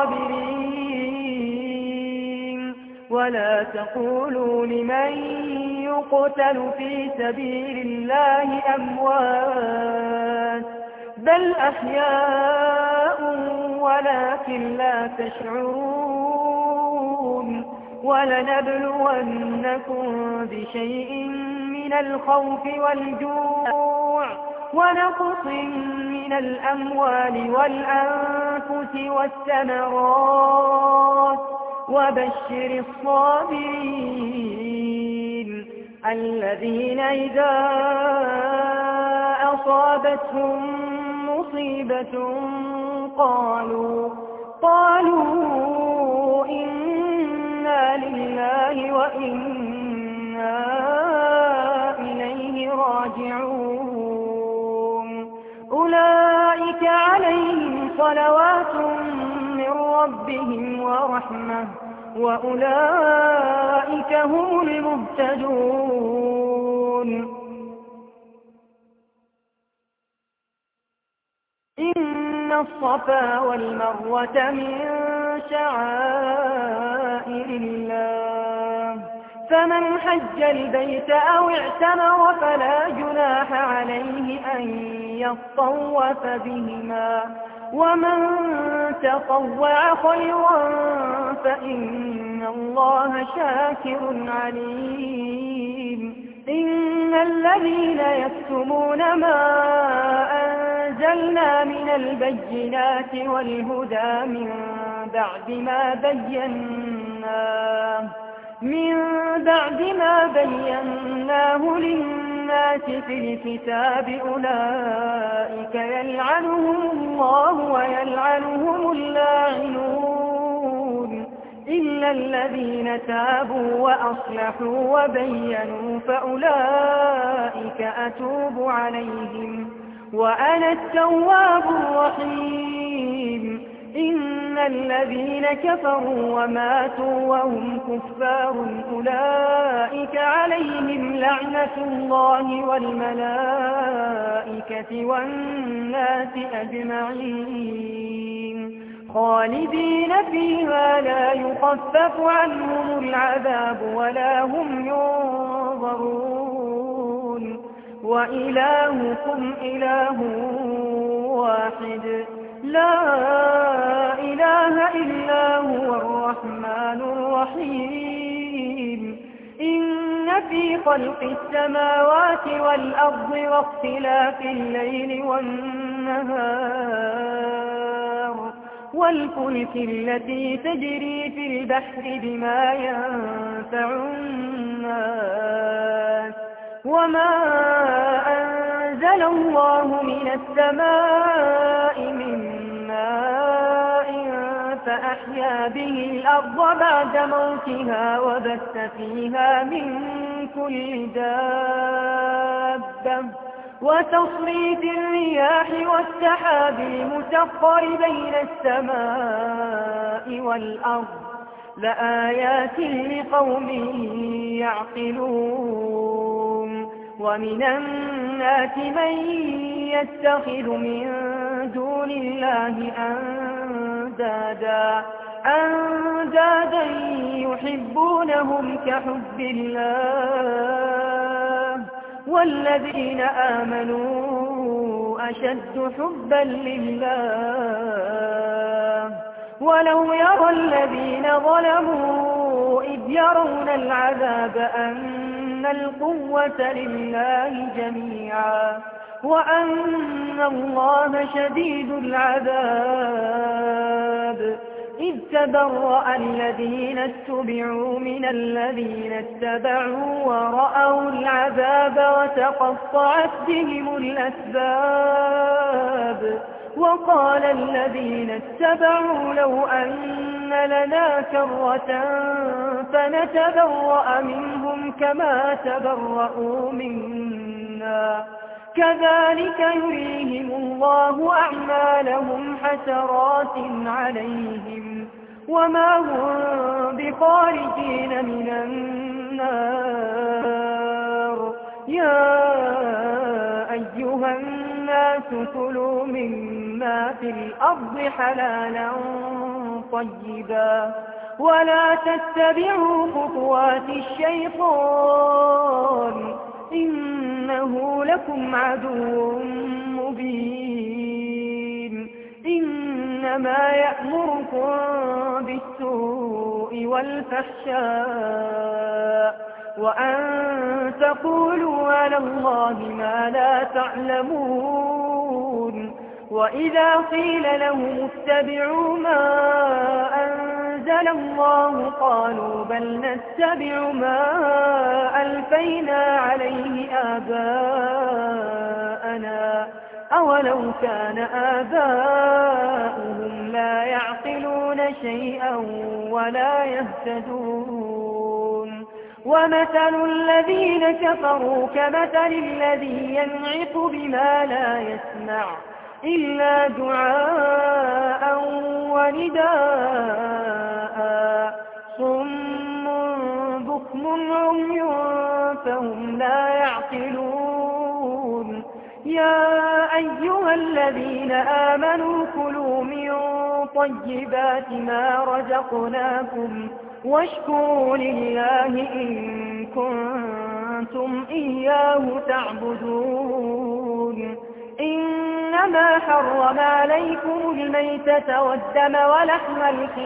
الصابرين ولا تقولوا لمن يقتل في سبيل الله أموات بل أحياء ولكن لا تشعرون ولنبلونكم بشيء من الخوف والجوع ونقص من الأموال والأنفس والثمرات وبشر الصابرين الذين إذا أصابتهم مصيبة قالوا إنا لله وإنا إليه راجعون أولئك عليهم صلوات من ربهم ورحمة وأولئك هم المهتدون إن الصفا والمروة من شعائر الله فمن حج البيت أو اعتمر فلا جناح عليه أن يطوف بهما ومن تطوع خيرا فإن الله شاكر عليم إن الذين يكتمون ما أنزلنا من البينات والهدى من بعد ما بيناه للناس في الكتاب أولئك يلعنهم الله ويلعنهم اللاعنون إلا الذين تابوا وأصلحوا وبينوا فأولئك أتوب عليهم وأنا التواب الرحيم إن الذين كفروا وماتوا وهم كفار أولئك عليهم لعنة الله والملائكة والناس أجمعين خالدين فيها لا يخفف عنهم العذاب ولا هم ينظرون وإلهكم إله واحد لا إله إلا هو الرحمن الرحيم إن في خلق السماوات والأرض واختلاف الليل والنهار والفلك التي تجري في البحر بما ينفع الناس وما أنزل الله من السماء من ماء فأحيا به الأرض بعد موتها وبث فيها من كل دابة وتصريف الرياح والسحاب المسخر بين السماء والأرض لآيات لقوم يعقلون ومن الناس من يتخذ من دون الله أندادا يحبونهم كحب الله والذين آمنوا أشد حبا لله ولو يرى الذين ظلموا إذ يرون العذاب أن القوة لله جميعا وأن الله شديد العذاب إذ تبرأ الذين اتبعوا من الذين اتبعوا ورأوا العذاب وتقطعت بهم الأسباب وقال الذين اتبعوا لو أن لنا كرة فنتبرأ منهم كما تبرأوا منا كذلك يريهم الله أعمالهم حسرات عليهم وما هم بخارجين من النار يا أيها الناس كلوا مما في الأرض حلالا طيبا ولا تتبعوا خطوات الشيطان إنه لكم عدو مبين إنما يأمركم بالسوء والفحشاء وأن تقولوا على الله ما لا تعلمون وإذا قيل لهم اتبعوا ما أنزل الله قالوا بل نتبع ما ألفينا عليه آباءنا أولو كان آباؤهم لا يعقلون شيئا ولا يهتدون ومثل الذين كفروا كمثل الذي ينعق بما لا يسمع إلا دعاء ونداء صم بكم عمي فهم لا يعقلون يا أيها الذين آمنوا كلوا من طيبات ما رزقناكم واشكروا لله إن كنتم إياه تعبدون إنما حرم عليكم الميتة والدم ولحم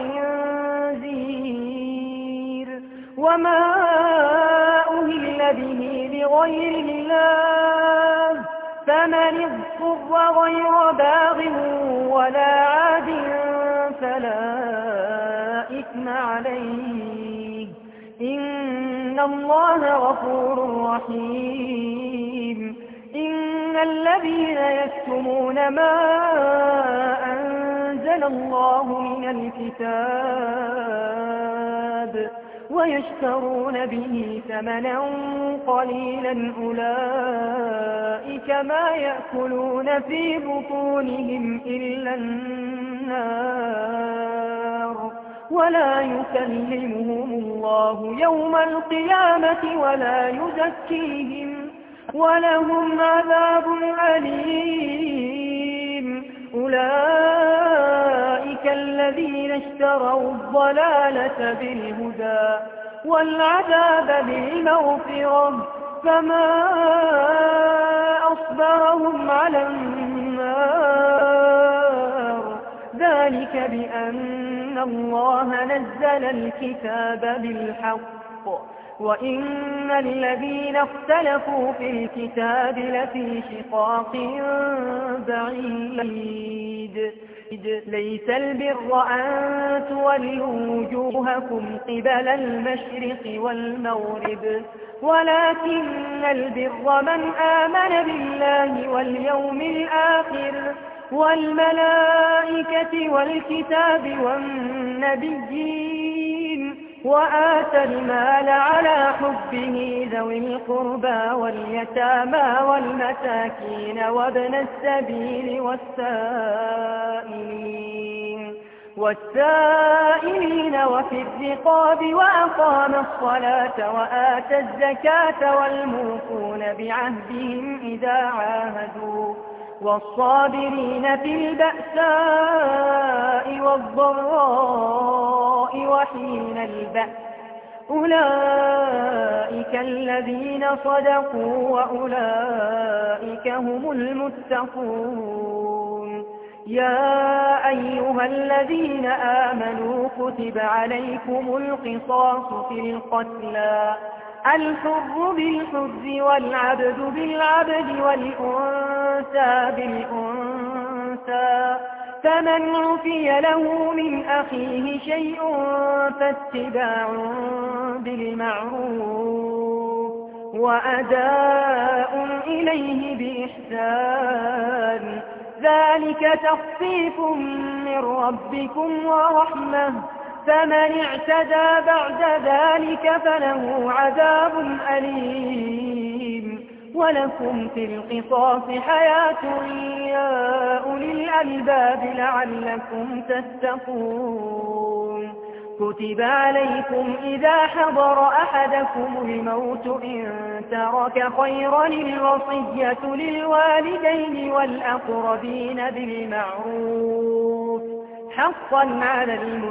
الخنزير وما أهل به لغير الله فمن اضطر غير باغ ولا عاد فلا إثم عليه إن الله غفور رحيم إن الذين يكتمون ما أنزل الله من الكتاب ويشترون به ثمنا قليلا أولئك ما يأكلون في بطونهم إلا النار ولا يكلمهم الله يوم القيامة ولا يزكيهم ولهم عذاب أليم أولئك الذين اشتروا الضلالة بالهدى والعذاب بالمغفرة فما وأصبرهم على النار ذلك بأن الله نزل الكتاب بالحق وإن الذين اختلفوا في الكتاب لفي شقاق بعيد ليس البر أن تولوا وجوهكم قبل المشرق والمغرب ولكن البر من آمن بالله واليوم الآخر والملائكة والكتاب والنبيين وآتى المال على حبه ذوي القربى واليتامى والمساكين وابن السبيل والسائلين وفي الرقاب وأقام الصلاة وآتى الزكاة والموفون بعهدهم إذا عاهدوا والصابرين في البأساء والضراء وحين البأس أولئك الذين صدقوا وأولئك هم المتقون يا أيها الذين آمنوا كتب عليكم القصاص في القتلى الحر بالحر والعبد بالعبد والأنثى بالأنثى فمن عفي له من أخيه شيء فاتباع بالمعروف وأداء إليه بإحسان ذلك تخفيف من ربكم ورحمة فمن اعتدى بعد ذلك فله عذاب أليم ولكم في القصاص حياة يا أولي الألباب لعلكم تتقون كتب عليكم إذا حضر أحدكم الموت إن ترك خيرا الوصية للوالدين والأقربين بالمعروف حقا على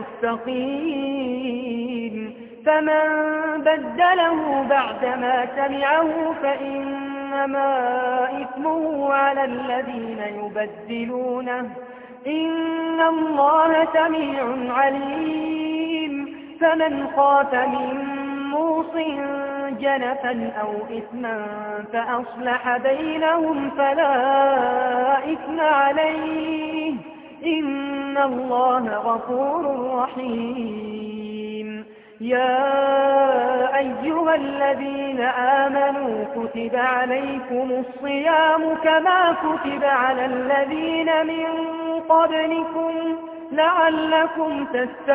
المتقين فمن بدله بعدما سمعه فإنما إثمه على الذين يبدلونه إن الله سميع عليم فمن خاف من موص جنفا أو إثما فأصلح بينهم فلا إثم عليه إن الله غفور رحيم يا أيها الذين آمنوا كتب عليكم الصيام كما كتب على الذين من قبلكم لعلكم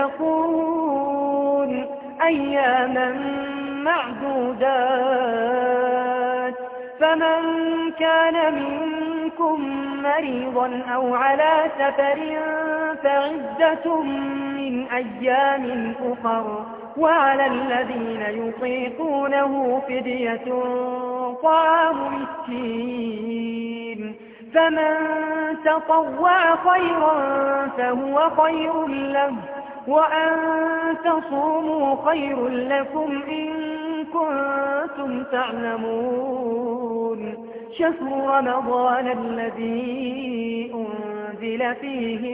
تتقون أياما معدودات فمن كان منكم مريضا أو على سفر فعدة من أيام أخر وعلى الذين يطيقونه فدية طعام مسكين فمن تطوع خيرا فهو خير له وأن تصوموا خير لكم إن كنتم تعلمون شهر رمضان الذي أنزل فيه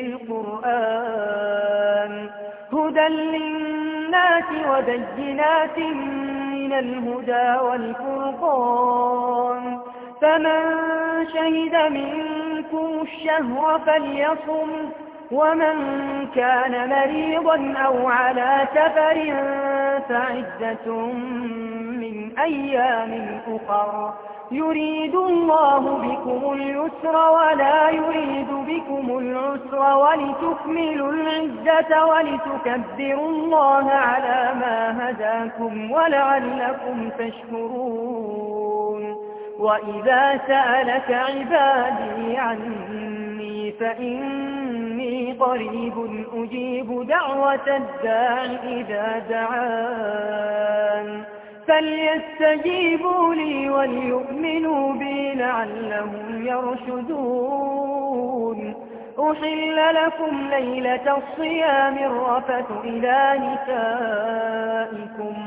القرآن هدى للناس وبينات من الهدى والفرقان فمن شهد منكم الشهر فليصم ومن كان مريضا أو على سفر فعدة من أيام أخر يريد الله بكم اليسر ولا يريد بكم العسر ولتكملوا العدة ولتكبروا الله على ما هداكم ولعلكم تشكرون وإذا سألك عبادي عني فإني قريب أجيب دعوة الداع إذا دعان فليستجيبوا لي وليؤمنوا بي لعلهم يرشدون أحل لكم ليلة الصيام الرفث إلى نسائكم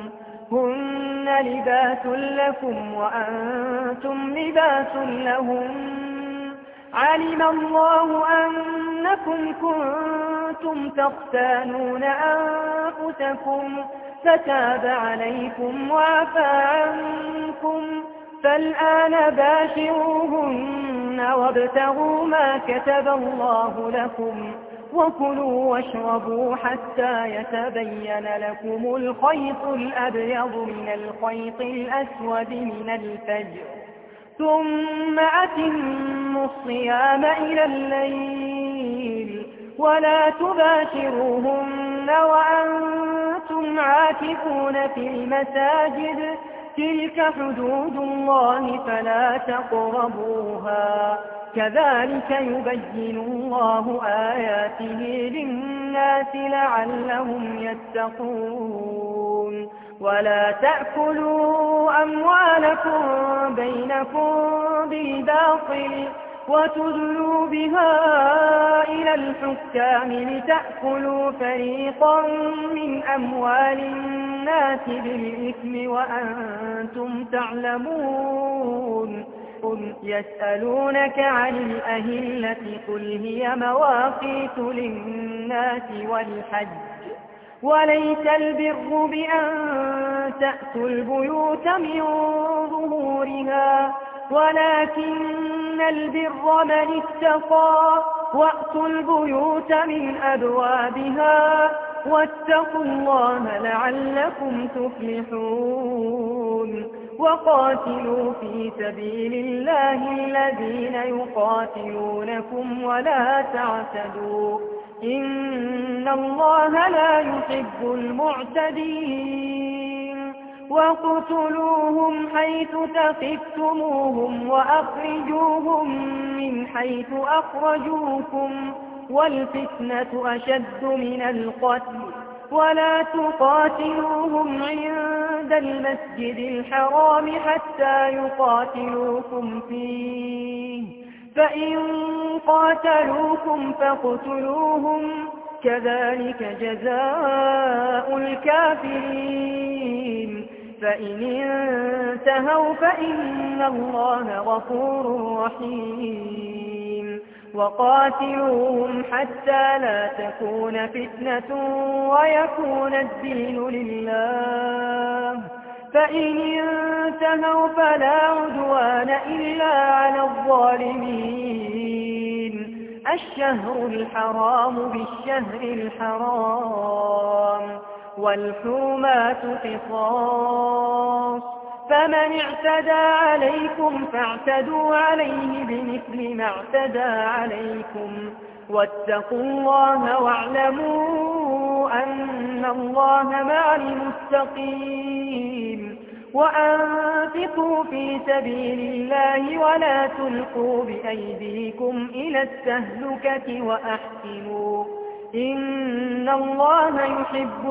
هن لباس لكم وأنتم لباس لهم علم الله أنكم كنتم تختانون أنفسكم فتاب عليكم وعفى عنكم فالآن باشروهن وابتغوا ما كتب الله لكم وكلوا واشربوا حتى يتبين لكم الخيط الأبيض من الخيط الأسود من الفجر ثم أتموا الصيام إلى الليل ولا تباشروهن وأنتم عاكفون في المساجد تلك حدود الله فلا تقربوها كذلك يبين الله آياته للناس لعلهم يتقون ولا تأكلوا أموالكم بينكم بالباطل وتدلوا بها إلى الحكام لتأكلوا فريقا من أموال الناس بالإثم وأنتم تعلمون يسألونك عن الأهلة قل هي مواقيت للناس والحج وليس البر بأن تأتوا البيوت من ظهورها ولكن البر من اتقى وأتوا البيوت من أبوابها واتقوا الله لعلكم تفلحون وقاتلوا في سبيل الله الذين يقاتلونكم ولا تعتدوا إن الله لا يحب المعتدين وقتلوهم حيث ثقفتموهم وأخرجوهم من حيث أخرجوكم والفتنة أشد من القتل ولا تقاتلوهم عند المسجد الحرام حتى يقاتلوكم فيه فإن قاتلوكم فاقتلوهم كذلك جزاء الكافرين فإن انتهوا فإن الله غفور رحيم وقاتلوهم حتى لا تكون فتنة ويكون الدين لله فإن انتهوا فلا عدوان إلا على الظالمين الشهر الحرام بالشهر الحرام والحرمات قصاص فمن اعتدى عليكم فاعتدوا عليه بمثل ما اعتدى عليكم واتقوا الله واعلموا أن الله مع المتقين وأنفقوا في سبيل الله ولا تلقوا بأيديكم إلى التهلكة وأحسنوا إن الله يحب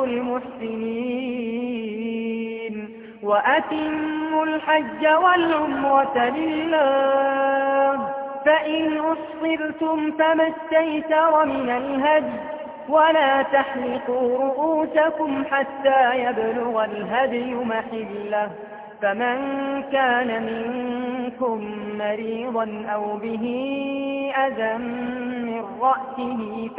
المحسنين وأتموا الحج والعمرة لله فإن أصبرتم فما استيسر من الهدي ولا تحلقوا رؤوسكم حتى يبلغ الهدي محله فمن كان منكم مريضا أو به أذى من رأسه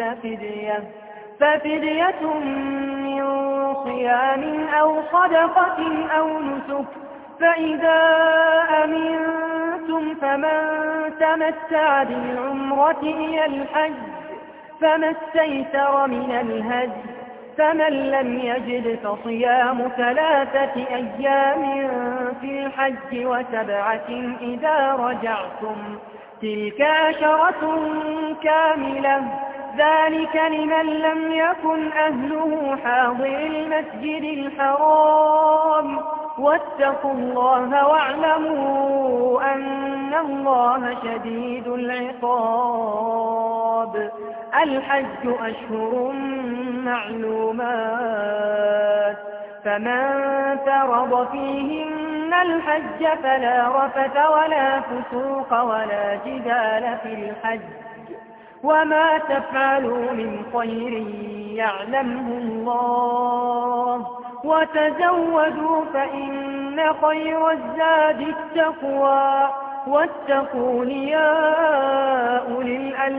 ففدية من صيام أو صدقة أو نسك فإذا أمنتم فمن تمتع بالعمرة إلى الحج فما استيسر من الهدي فمن لم يجد فصيام 3 أيام في الحج و7 إذا رجعتم تلك 10 كاملة ذلك لمن لم يكن أهله حاضر المسجد الحرام واتقوا الله واعلموا أن الله شديد العقاب الحج أشهر معلومات فمن فرض فيهن الحج فلا رفث ولا فسوق ولا جدال في الحج وما تفعلوا من خير يعلمه الله وتزودوا فإن خير الزاد التقوى واتقون يا أولي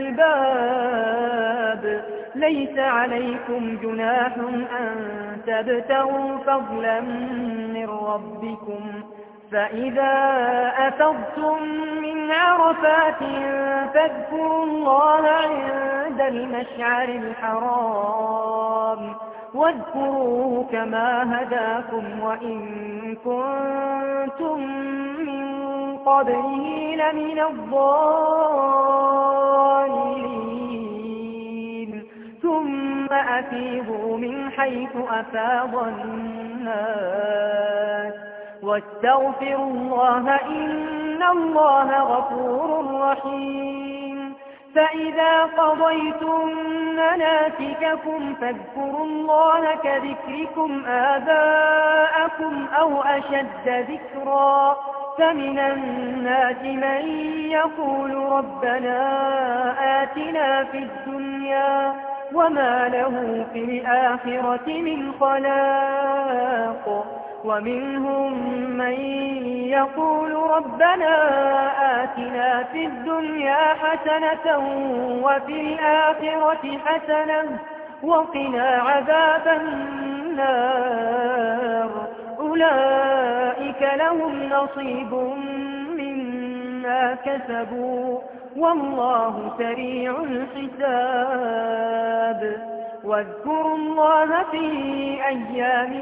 الألباب. ليس عليكم جناح أن تبتغوا فضلا من ربكم فإذا أفضتم من عرفات فاذكروا الله عند المشعر الحرام واذكروه كما هداكم وإن كنتم من قبله لمن الضالين. ثم أفيضوا من حيث أفاض الناس واستغفروا الله إن الله غفور رحيم. فإذا قضيتم مناسككم فاذكروا الله كذكركم آباءكم أو أشد ذكرا. فمن الناس من يقول ربنا آتنا في الدنيا وما له في الآخرة من خلاق ومنهم من يقول ربنا آتنا في الدنيا حسنة وفي الآخرة حسنة وقنا عذاب النار. أولئك لهم نصيب مما كسبوا والله سريع الحساب. واذكروا الله في أيام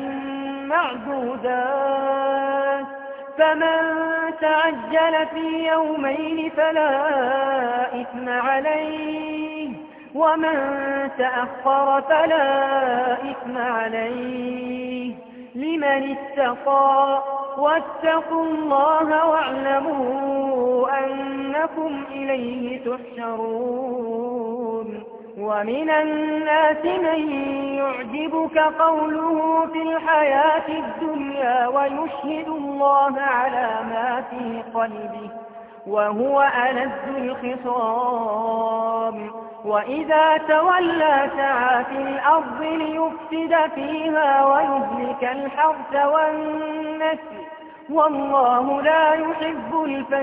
معدودات فمن تعجل في يومين فلا إثم عليه ومن تأخر فلا إثم عليه لمن اتقى. واتقوا الله واعلموا أنكم إليه تحشرون. ومن الناس من يعجبك قوله في الحياة الدنيا ويشهد الله على ما في قلبه وهو ألذ الخصام. وإذا تولى سعى في الأرض ليفسد فيها ويهلك الحرث والنسل والله لا يحب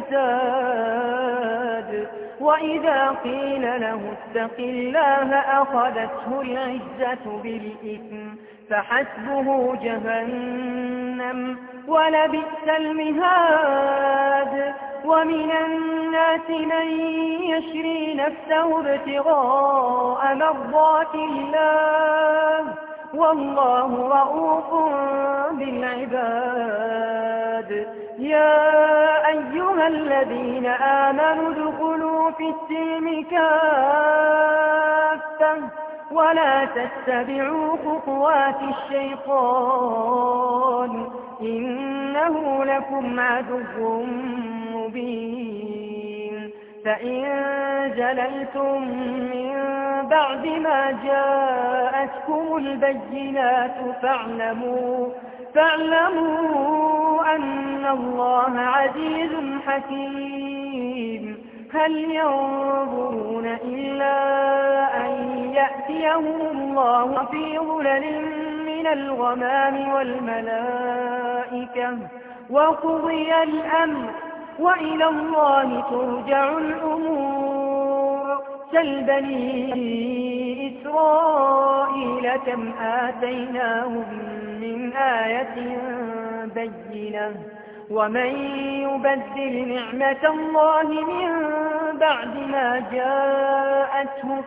الفساد. وإذا قيل له اتق الله أخذته العزة بالإثم فحسبه جهنم ولبئس المهاد. ومن الناس من يشري نفسه ابتغاء مرضات الله والله رؤوف بالعباد. يا أيها الذين آمنوا ادخلوا في السلم كافة ولا تتبعوا خطوات الشيطان إنه لكم عدو مبين. فإن زللتم من بعد ما جاءتكم البينات فاعلموا أن الله عزيز حكيم. هل ينظرون إلا أن يأتيهم الله في ظلل من الغمام والملائكة وقضي الأمر وإلى الله ترجع الأمور. سل بني إسرائيل كم آتيناهم من آية بينة ومن يبدل نعمة الله من بعد ما جاءته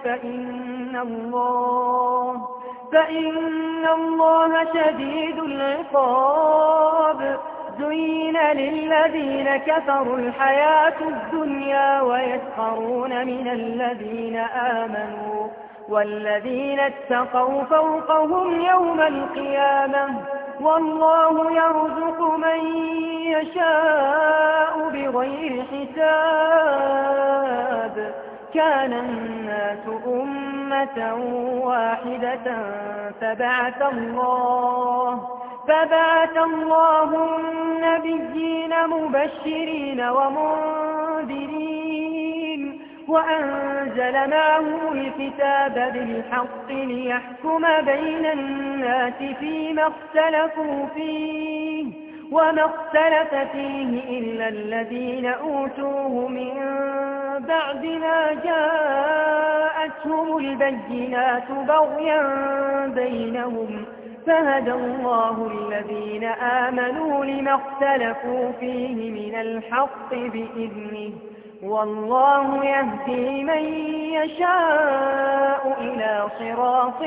فإن الله شديد العقاب. زين للذين كفروا الحياة الدنيا ويسخرون من الذين آمنوا والذين اتقوا فوقهم يوم القيامة والله يرزق من يشاء بغير حساب. كان الناس أمة واحدة فبعث الله النبيين مبشرين ومنذرين وأنزل معه الكتاب بالحق ليحكم بين الناس فيما اختلفوا فيه وما اختلف فيه إلا الذين أوتوه من بعد ما جاءتهم البينات بغيا بينهم فهدى الله الذين آمنوا لما اختلفوا فيه من الحق بإذنه والله يهدي من يشاء إلى صراط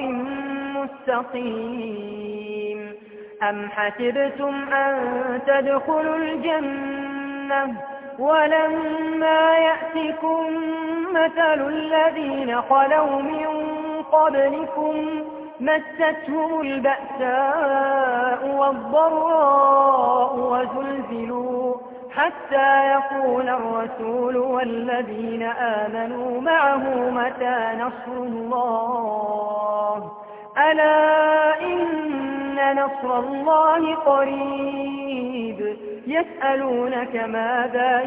مستقيم أم حسبتم أن تدخلوا الجنة ولما يأتكم مثل الذين خلوا من قبلكم مستهم البأساء والضراء وزلزلوا حتى يقول الرسول والذين آمنوا معه متى نصر الله ألا إن نصر الله قريب يسألونك ماذا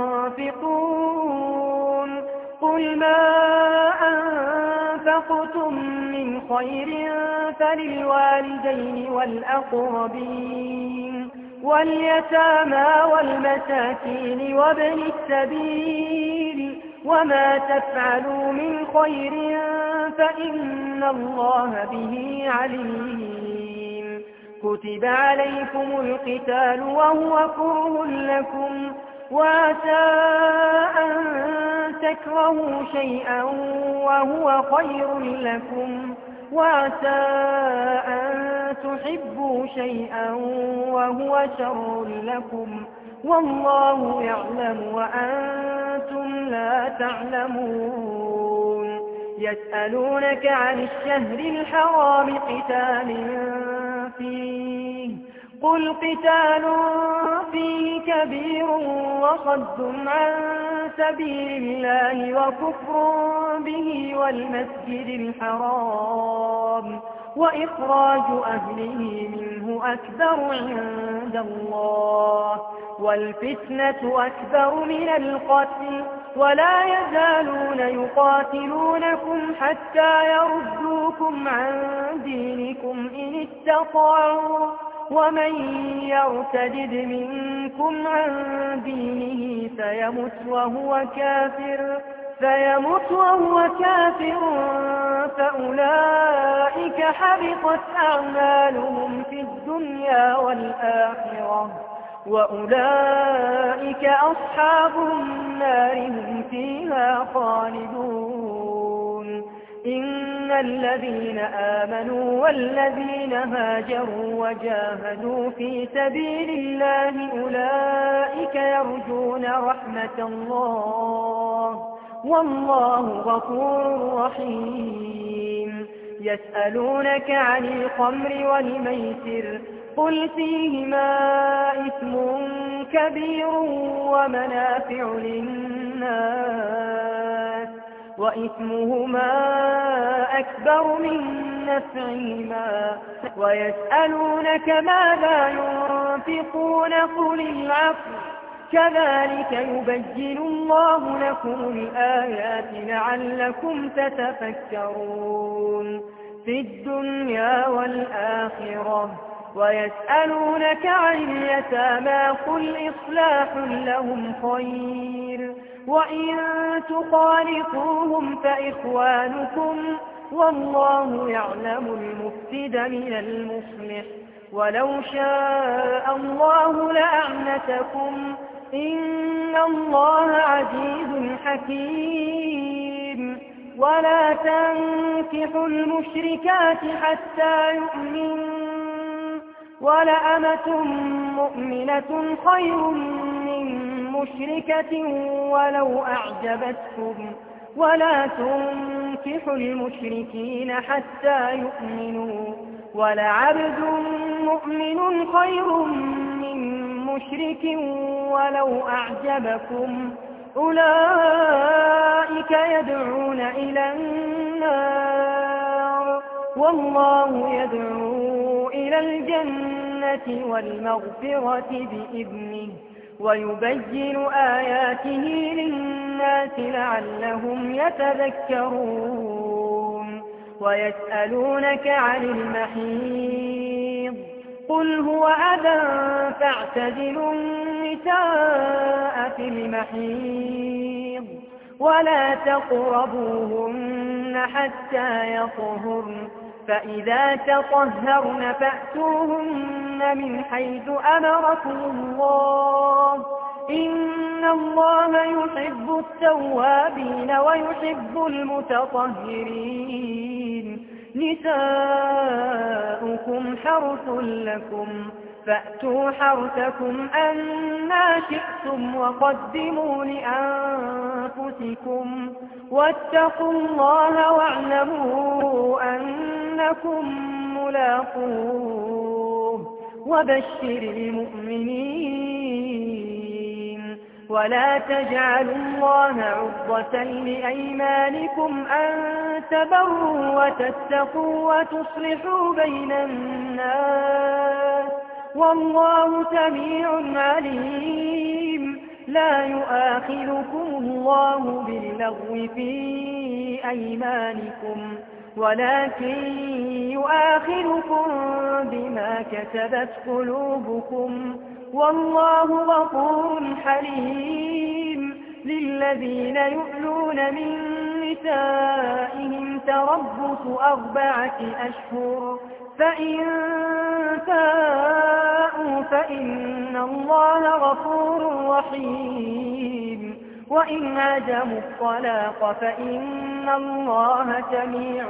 ينفقون قل ما أنفقتم من خير فللوالدين والأقربين واليتامى والمساكين وابن السبيل وما تفعلوا من خير فإن الله به عليم كتب عليكم القتال وهو كره لكم وعسى أن تكرهوا شيئا وهو خير لكم وعسى أن تحبوا شيئا وهو شر لكم والله يعلم وأنتم لا تعلمون يسألونك عن الشهر الحرام قتال فيه قل قتال فيه كبير وصد عن سبيل الله وكفر به والمسجد الحرام وإخراج أهله منه أكبر عند الله والفتنة أكبر من القتل ولا يزالون يقاتلونكم حتى يردوكم عن دينكم إن استطاعوا ومن يرتد منكم عن دينه فيمت وهو كافر فأولئك حبطت أعمالهم في الدنيا والآخرة وأولئك أصحاب النار هم فيها خالدون إن الذين آمنوا والذين هاجروا وجاهدوا في سبيل الله أولئك يرجون رحمة الله والله غفور رحيم يسألونك عن الخمر والميسر قل فيهما إثم كبير ومنافع للناس وإثمهما أكبر من نفعهما ويسألونك ماذا ينفقون قل العفو كذلك يبين الله لكم الآيات لعلكم تتفكرون في الدنيا والآخرة ويسألونك عن اليتامى قل إصلاح لهم خير وإن تخالطوهم فإخوانكم والله يعلم المفسد من المصلح ولو شاء الله لأعنتكم إن الله عزيز حكيم ولا تنكحوا المشركات حتى يؤمنوا ولأمة مؤمنة خير من مشركة ولو أعجبتكم ولا تنكحوا المشركين حتى يؤمنوا ولعبد مؤمن خير من مشرك ولو أعجبكم أولئك يدعون إلى النار والله يدعو إلى الجنة والمغفرة بإذنه ويبين آياته للناس لعلهم يتذكرون ويسألونك عن المحيض قل هو أذى فاعتزلوا النساء في المحيض ولا تقربوهن حتى يطهرن فإذا تطهرن فأتوهن من حيث أمركم الله إن الله يحب التوابين ويحب المتطهرين نساؤكم حرث لكم فأتوا حرثكم أنا شئتم وقدموا لأنفسكم واتقوا الله واعلموا أنكم ملاقوه وبشر المؤمنين ولا تجعلوا الله عرضة لأيمانكم أن تبروا وتتقوا وتصلحوا بين الناس والله سميع عليم لا يؤاخذكم الله باللغو في أيمانكم ولكن يؤاخذكم بما كسبت قلوبكم والله غفور حليم للذين يؤلون من نسائهم تربص 4 أشهر فإن فاءوا فإن الله غفور رحيم وإن عزموا الطلاق فإن الله سميع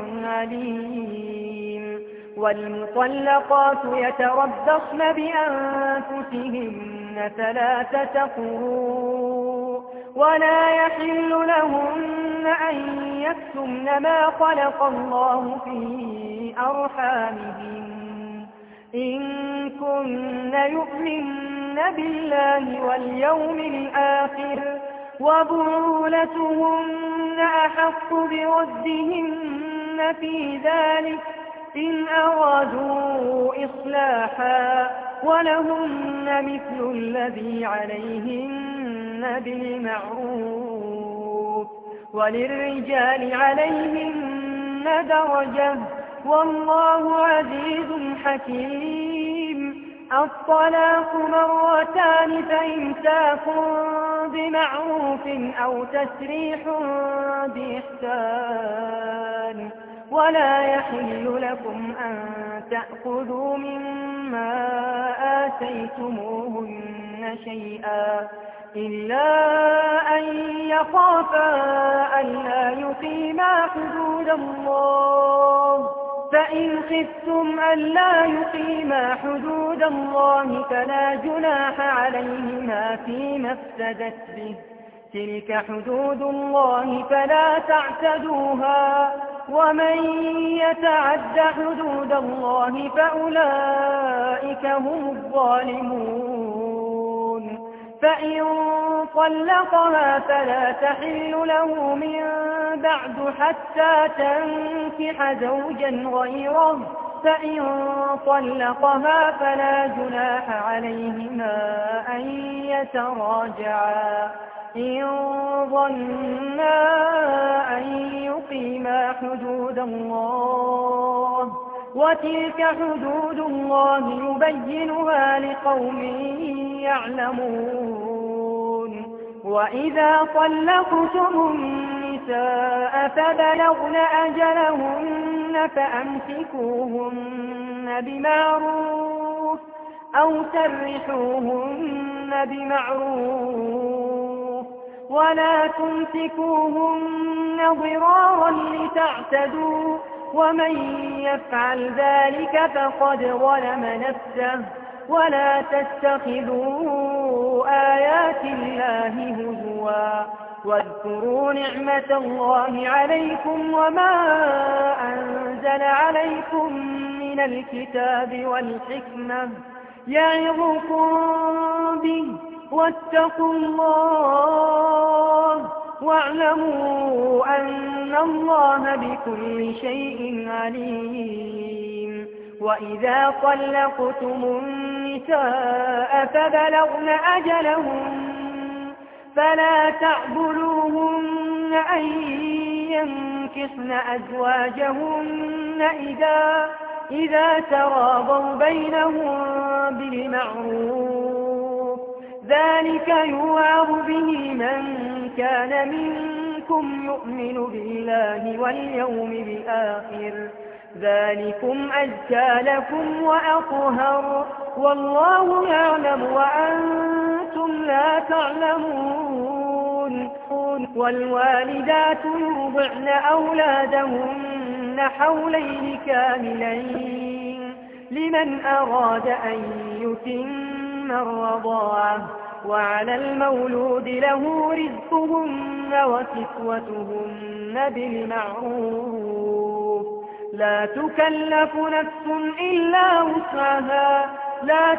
عليم والمطلقات يتربصن بأنفسهن 3 قروء ولا يحل لهن أن يكتمن ما خلق الله في أرحامهن إن كن يؤمن بالله واليوم الآخر وبعولتهن أحق بردهن في ذلك إن أرادوا إصلاحا ولهن مثل الذي عليهن بالمعروف وللرجال عليهن درجة والله عزيز حكيم الطلاق 2 فإمساك بمعروف أو تسريح بإحسان ولا يحل لكم أن تأخذوا مما آتيتموهن شيئا إلا أن يخافا ألا يقيما حدود الله فإن خفتم ألا يقيما حدود الله فلا جناح عليهما فيما افتدت به تلك حدود الله فلا تعتدوها ومن يتعد حدود الله فأولئك هم الظالمون فإن طلقها فلا تحل له من بعد حتى تنكح زوجا غيره فإن طلقها فلا جناح عليهما أن يتراجعا إن ظنا أن يقيما حدود الله وتلك حدود الله يبينها لقوم يعلمون وإذا طلقتم النساء فبلغن أجلهن فأمسكوهن بمعروف أو سرحوهن بمعروف ولا تمسكوهن ضرارا لتعتدوا ومن يفعل ذلك فقد ظلم نفسه ولا تتخذوا آيات الله هزوا واذكروا نعمة الله عليكم وما أنزل عليكم من الكتاب والحكمة يعظكم به واتقوا الله واعلموا أن الله بكل شيء عليم وإذا طلقتم النساء فبلغن أجلهن فلا تعبدوهن أن ينكحن أزواجهن إذا تراضوا بينهم بالمعروف، ذلك يوعظ به من كان منكم يؤمن بالله واليوم الآخر، ذلكم أزكى لكم وأطهر، والله يعلم وأنتم لا تعلمون. والوالدات يرضعن أولادهن حولين كاملين لمن أراد أن يتم الرضاعة، وعلى المولود له رزقهن وكسوتهن بالمعروف، لا تكلف نفس إلا وسعها، لا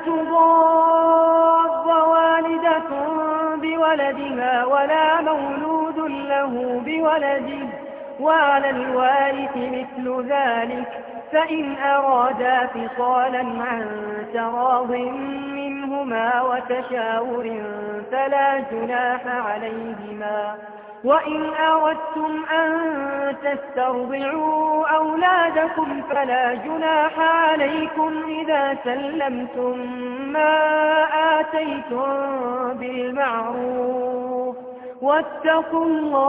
تضار والدة بولدها ولا مولود له بولده، وعلى الوارث مثل ذلك، فإن أرادا فصالا عن تراض منهما وتشاور فلا جناح عليهما. وإن أردتم أن تسترضعوا أولادكم فلا جناح عليكم إذا سلمتم ما آتيتم بالمعروف، واتقوا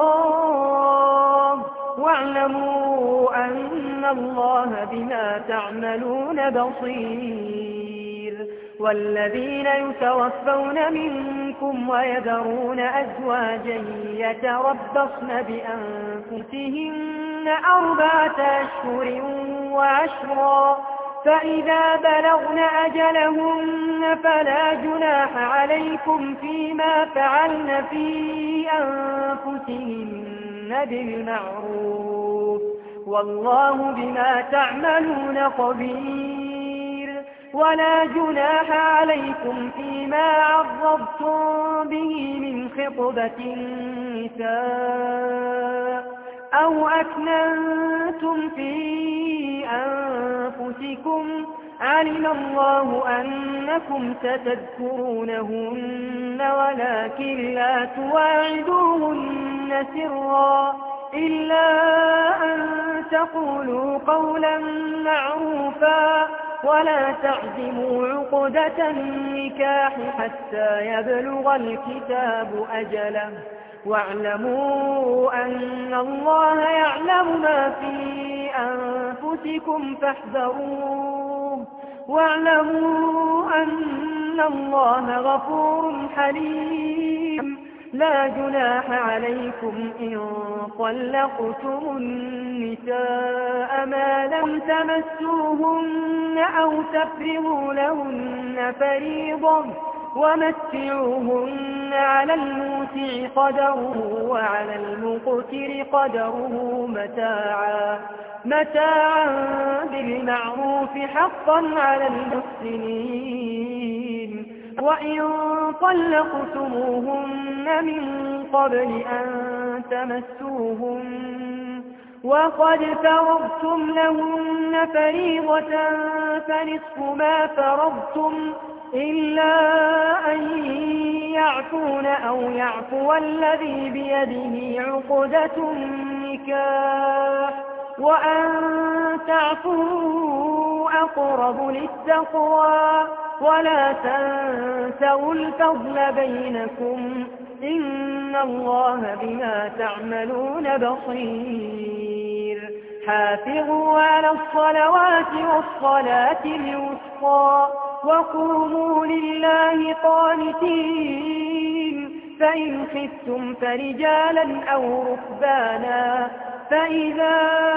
الله واعلموا أن الله بما تعملون بصير. والذين يتوفون منكم ويذرون أزواجا يتربصن بأنفسهن 4 أشهر وعشرا، فإذا بلغن أجلهن فلا جناح عليكم فيما فعلن في أنفسهن بالمعروف، والله بما تعملون خبير. ولا جناح عليكم فيما عرضتم به من خطبة النساء أو أكننتم في أنفسكم، علم الله أنكم ستذكرونهن ولكن لا تواعدوهن سرا إلا أن تقولوا قولا معروفا، ولا تعزموا عقدة النكاح حتى يبلغ الكتاب أجله، واعلموا أن الله يعلم ما في أنفسكم فاحذروه، واعلموا أن الله غفور حليم. لا جناح عليكم إن طلقتم النساء ما لم تمسوهن أو تفرضوا لهن فريضة، ومتعوهن على الموسع قدره وعلى المقتر قدره متاعا بالمعروف حقا على المحسنين. وإن طلقتموهن من قبل أن تمسوهن وقد فرضتم لهن فريضة فنصف ما فرضتم إلا أن يعفون أو يعفو الذي بيده عقدة النكاح، وأن تعفوا أقرب للتقوى، ولا تنسوا الفضل بينكم، إن الله بما تعملون بصير. حافظوا على الصلوات والصلاة الوسطى وقوموا لله قانتين، فإن خفتم فرجالا أو ركبانا، فإذا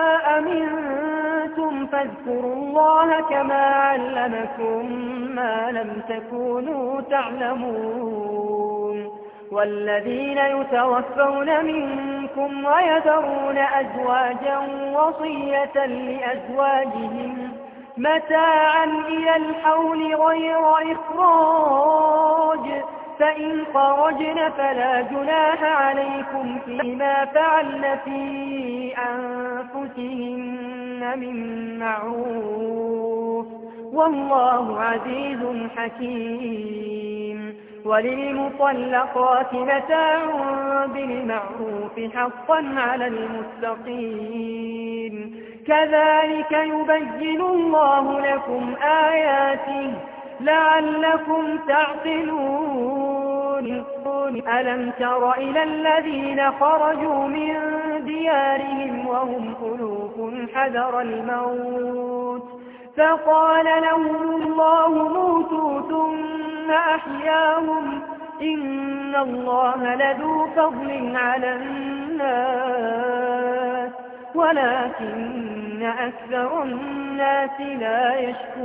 أمنتم فاذكروا الله كما علمكم ما لم تكونوا تعلمون. والذين يتوفون منكم ويذرون أزواجا وصية لأزواجهم متاعا إلى الحول غير إخراج، فإن خرجن فلا جناح عليكم فيما فعلن في أنفسهن من معروف، والله عزيز حكيم. وللمطلقات متاع بالمعروف حقا على المتقين كذلك يبين الله لكم آياته لعلكم تعقلون. ألم تر إلى الذين خرجوا من ديارهم وهم ألوف حذر الموت فقال لهم الله موتوا ثم أحياهم إن الله لذو فضل على الناس ولكن أكثر الناس لا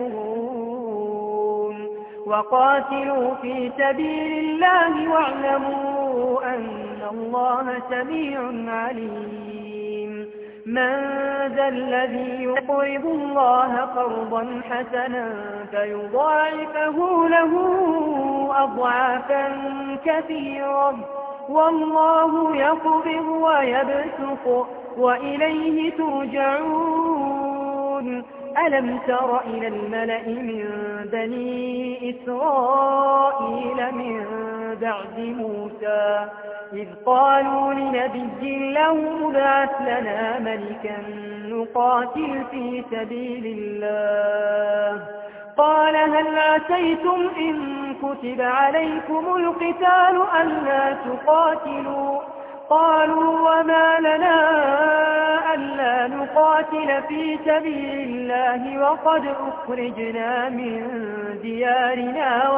يشكرون. وقاتلوا في سبيل الله واعلموا أن الله سميع عليم. من ذا الذي يقرض الله قرضا حسنا فيضاعفه له أضعافا كثيرا والله يقبض ويبسط وإليه ترجعون. ألم تر إلى الملأ من بني إسرائيل من بعد موسى إذ قالوا لنبي له ابعث لنا ملكا نقاتل في سبيل الله قال هل عسيتم إن كتب عليكم القتال ألا تقاتلوا قالوا وما لنا ألا نقاتل في سبيل الله وقد أخرجنا من ديارنا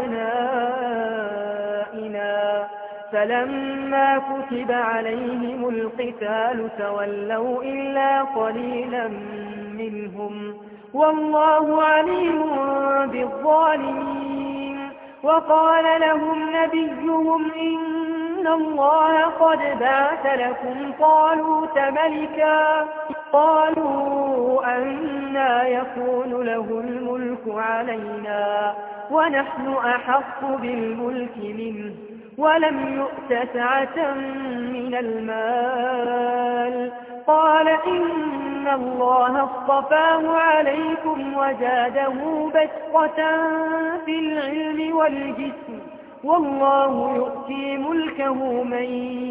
وأبنائنا فلما كتب عليهم القتال تولوا إلا قليلا منهم والله عليم بالظالمين. وقال لهم نبيهم إن الله قد بعث لكم طالوت ملكا قالوا أنى يكون له الملك علينا ونحن أحق بالملك منه ولم يؤت سعة من المال قال إن الله اصطفاه عليكم وزاده بسطة في العلم والجسم والله يؤتي ملكه من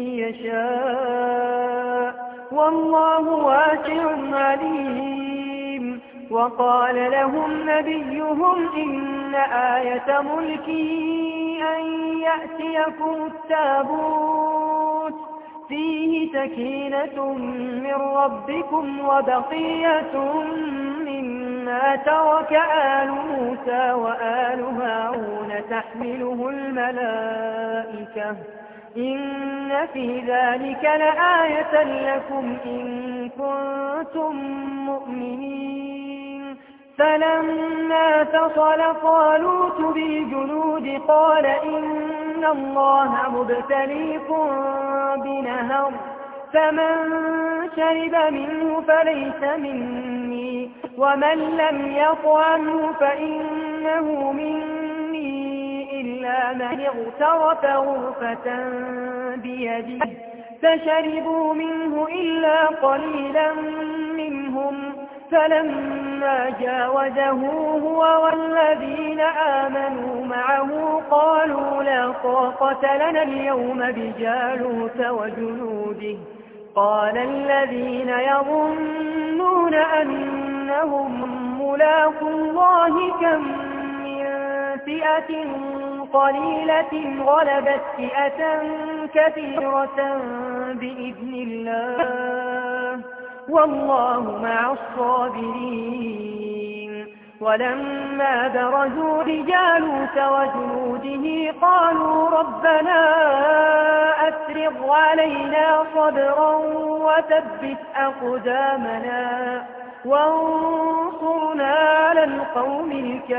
يشاء والله واسع عليم. وقال لهم نبيهم إن آية ملكه أن يأتيكم التابوت فيه سكينة من ربكم وبقية مما ترك آل موسى وآل هارون تحمله الملائكة إن في ذلك لآية لكم إن كنتم مؤمنين. فلما فصل طالوت بالجنود قال إن الله مبتليكم بنهر فمن شرب منه فليس مني ومن لم يطعمه فإنه مني إلا من اغترف غرفة بيده فشربوا منه إلا قليلا منهم فلما جاوزه هو والذين آمنوا معه قالوا لا طاقة لنا اليوم بجالوت وجنوده قال الذين يظنون أنهم ملاقو الله كم من فئة قليلة غلبت فئة كثيرة بإذن الله والله مع الصابرين. ولما برزوا لجالوت وجنوده قالوا ربنا أفرغ علينا صبرا وثبت أقدامنا وانصرنا على القوم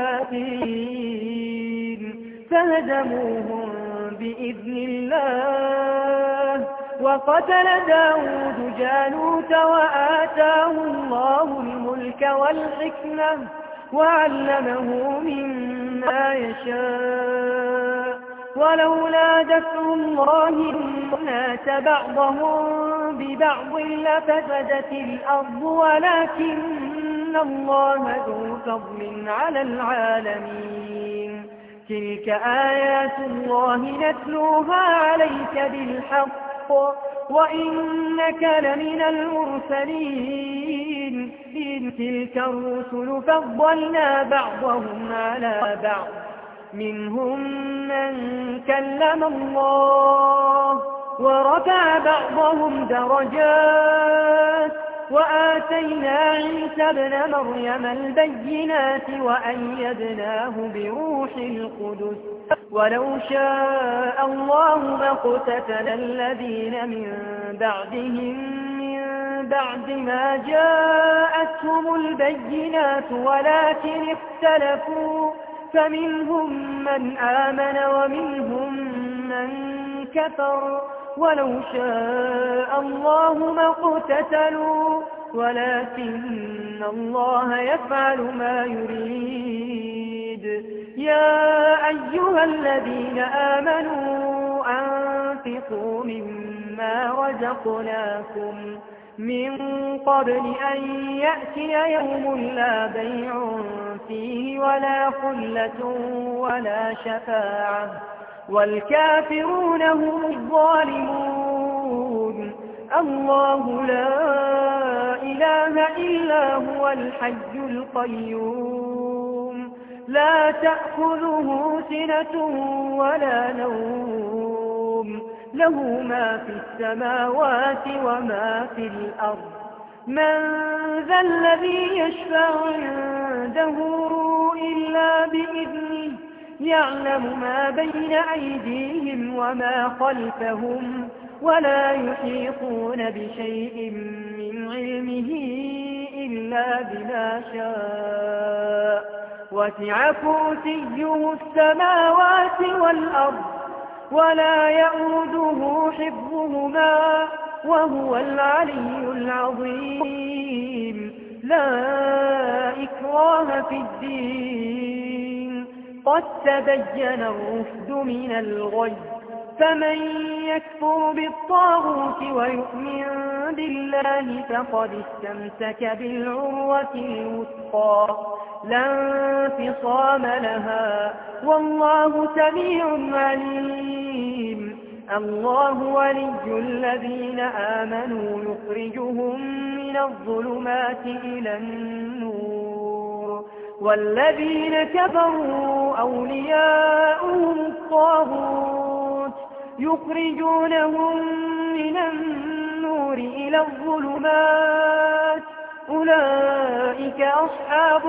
الكافرين فهزموهم بإذن الله وقتل داود جالوت وآتاه الله الملك والحكمة وعلمه مما يشاء ولولا دفع الله الناس بعضهم ببعض لفسدت الأرض ولكن الله ذو فضل على العالمين. تلك آيات الله نتلوها عليك بالحق وإنك لمن المرسلين. إن تلك الرسل فضلنا بعضهم على بعض منهم من كلم الله ورفع بعضهم درجات وآتينا عيسى ابن مريم البينات وأيدناه بروح القدس ولو شاء الله ما اقتتل الذين من بعدهم من بعد ما جاءتهم البينات ولكن اختلفوا فمنهم من آمن ومنهم من كفر ولو شاء الله ما اقتتلوا ولكن الله يفعل ما يريد. يا أيها الذين آمنوا أنفقوا مما رزقناكم من قبل أن يأتي يوم لا بيع فيه ولا خلة ولا شفاعة والكافرون هم الظالمون. الله لا إله إلا هو الحي القيوم لا تأخذه سنة ولا نوم له ما في السماوات وما في الأرض. من ذا الذي يشفع عنده إلا بإذنه يعلم ما بين أيديهم وما خلفهم ولا يحيطون بشيء من علمه إلا بما شاء وسع كرسيه السماوات والأرض ولا يؤوده حفظهما وهو العلي العظيم. لا إكراه في الدين قد تبين الرشد من الغي فمن يكفر بالطاغوت ويؤمن بالله فقد استمسك بالعروة الوثقى لا انفصام لها والله سميع عليم. الله ولي الذين آمنوا يخرجهم من الظلمات إلى النور والذين كفروا أولياؤهم الطاغوت يخرجونهم من النور إلى الظلمات أولئك أصحاب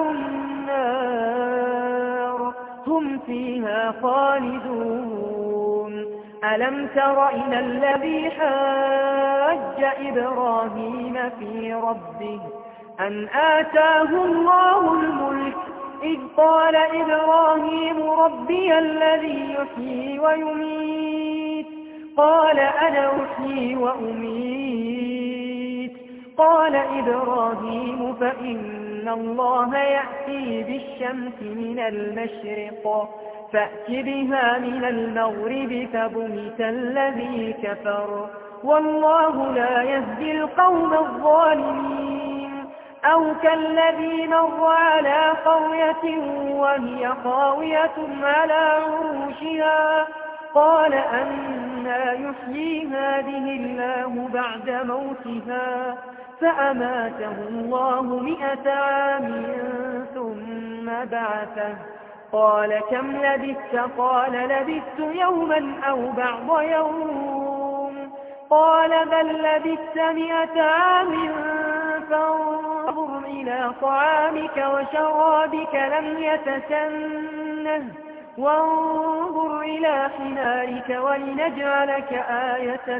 النار هم فيها خالدون. ألم تر إلى الذي حاج إبراهيم في ربه أن آتاه الله الملك إذ قال إبراهيم ربي الذي يحيي ويميت قال أنا أحيي وأميت قال إبراهيم فإن الله يأتي بالشمس من المشرق فأت بها من المغرب فبهت الذي كفر والله لا يهدي القوم الظالمين. أو كالذي مر على قرية وهي خاوية على عروشها قال أنى يحيي هذه الله بعد موتها فأماته الله 100 عام ثم بعثه قال كم لبثت قال لبثت يوما أو بعض يوم قال بل لبثت 100 عام فانظر إلى طعامك وشرابك لم يتسنه وانظر إلى حمارك ولنجعلك آية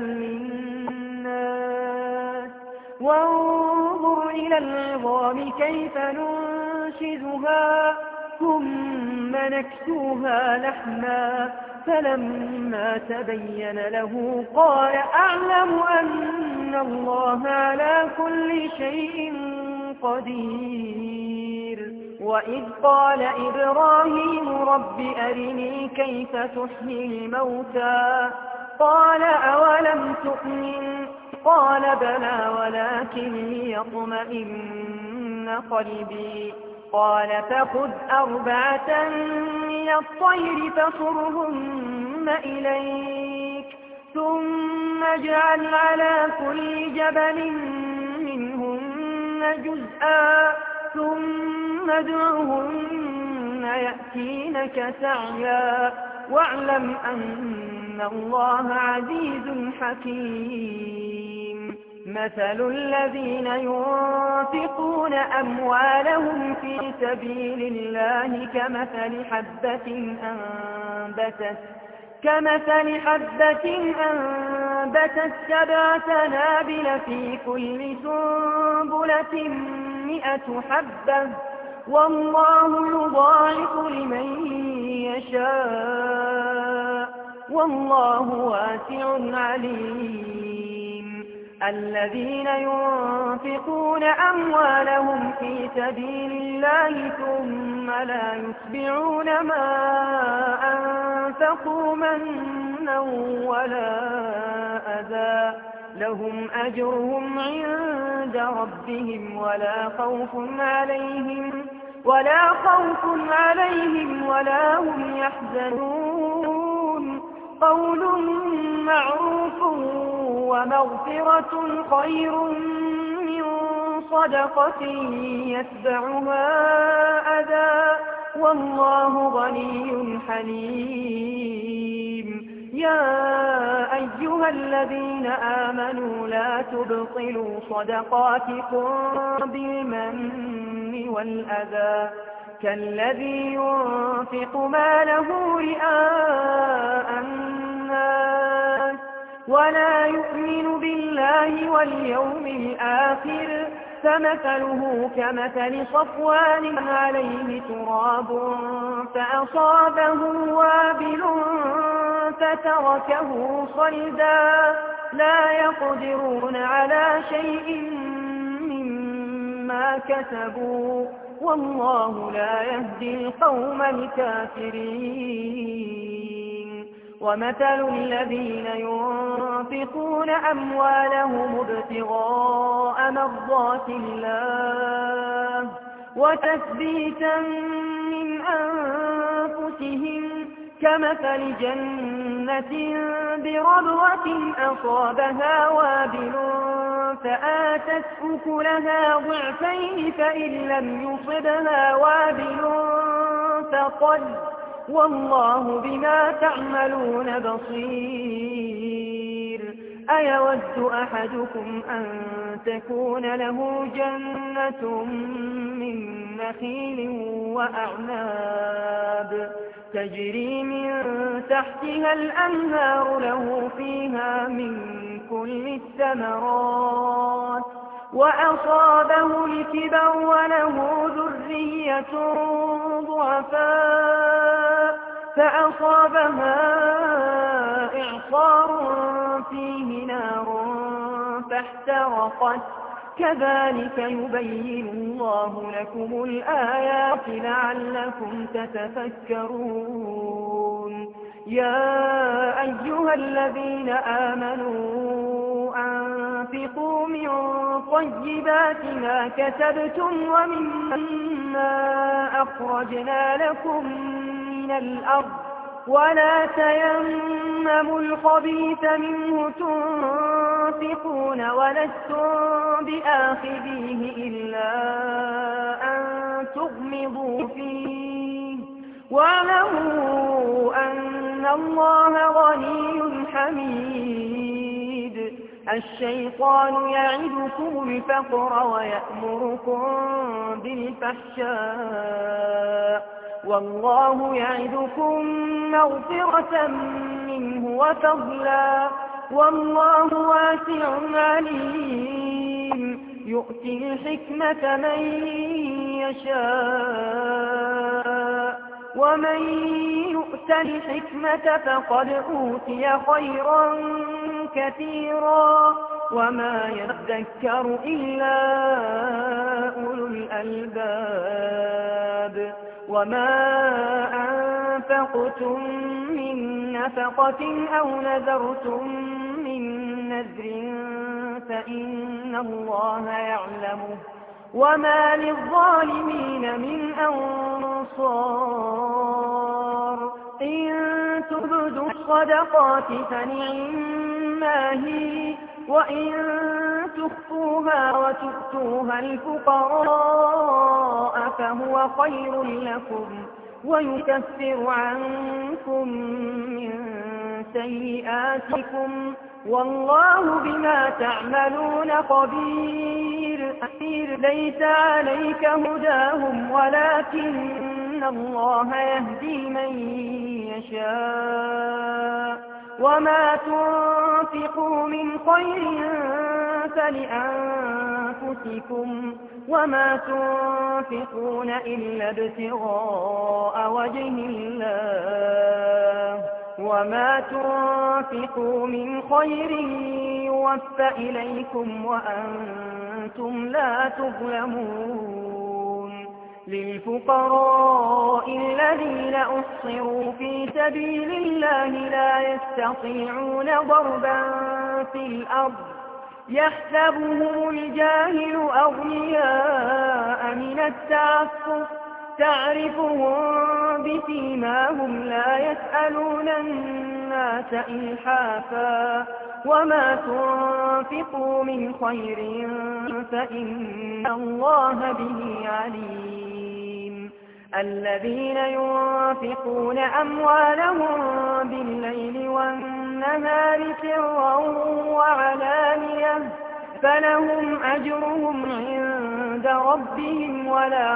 للناس وانظر إلى العظام كيف ننشزها ثم نكسوها لحما فلما تبين له قال أعلم أن الله على كل شيء قدير. وإذ قال إبراهيم رب أرني كيف تحيي الموتى قال أولم تؤمن قال بلى ولكن ليطمئن قلبي. قال فخذ 4 من الطير فصرهن إليك ثم اجعل على كل جبل منهن جزءا ثم ادعهن يأتينك سعيا واعلم أن الله عزيز حكيم. مثل الذين ينفقون أموالهم في سبيل الله كمثل حبة أنبتت 7 سنابل في كل سنبلة 100 حبة والله يضاعف لمن يشاء والله واسع عليم. الذين ينفقون أموالهم في سبيل الله ثم لا يتبعون ما أنفقوا منا ولا أذى لهم أجرهم عند ربهم ولا خوف عليهم ولا هم يحزنون. قول معروف ومغفرة خير من صدقة يتبعها أذى والله غني حليم. يا أيها الذين آمنوا لا تبطلوا صدقاتكم بالمن والأذى كالذي ينفق ماله رئاء الناس ولا يؤمن بالله واليوم الآخر فمثله كمثل صفوان عليه تراب فأصابه وابل فتركه صلدا لا يقدرون على شيء مما كسبوا والله لا يهدي القوم الكافرين. ومثل الذين ينفقون أموالهم ابتغاء مرضات الله وتثبيتا من أنفسهم كمثل جنة بربوة أصابها وابل فآتت أكلها ضعفين فإن لم يصبها وابل فقل والله بما تعملون بصير. أيود أحدكم أن تكون له جنة من نخيل وأعناب تجري من تحتها الأنهار له فيها من كل الثمرات وأصابه الكبر وله ذرية ضعفاء فأصابها إعصار فيه نار فاحترقت كذلك يبين الله لكم الآيات لعلكم تتفكرون. يا أيها الذين آمنوا أنفقوا من طيبات ما كسبتم ومما أخرجنا لكم من الأرض ولا تيمموا الخبيث منه تنفقون ولستم بآخذيه إلا أن تغمضوا فيه واعلموا أن الله غني حميد. الشيطان يعدكم الفقر ويأمركم بالفحشاء والله يعدكم مغفرة منه وفضلا والله واسع عليم. يؤتي الحكمة من يشاء ومن يؤت الحكمة فقد أوتي خيرا كثيرا وما يذكر إلا أولو الألباب. وما أنفقتم من نفقة أو نذرتم من نذر فإن الله يعلمه وما للظالمين من أنصار إن تبدوا الصدقات فنعما هي وإن تخفوها وتؤتوها الفقراء فهو خير لكم ويكفر عنكم من سيئاتكم والله بما تعملون خبير ليس عليك هداهم ولكن الله يهدي من يشاء وما تنفقوا من خير فلأنفسكم وما تنفقون إلا ابتغاء وجه الله وما تنفقوا من خير يوفى إليكم وأنتم لا تظلمون للفقراء الذين أحصروا في سبيل الله لا يستطيعون ضربا في الأرض يحسبهم الجاهل أغنياء من التعفف تعرفهم بسيماهم لا يسألون الناس إلحافا وما تنفقوا من خير فإن الله به عليم الذين ينفقون أموالهم بالليل والنهار سرا وعلانية فلهم أجرهم عند ربهم ولا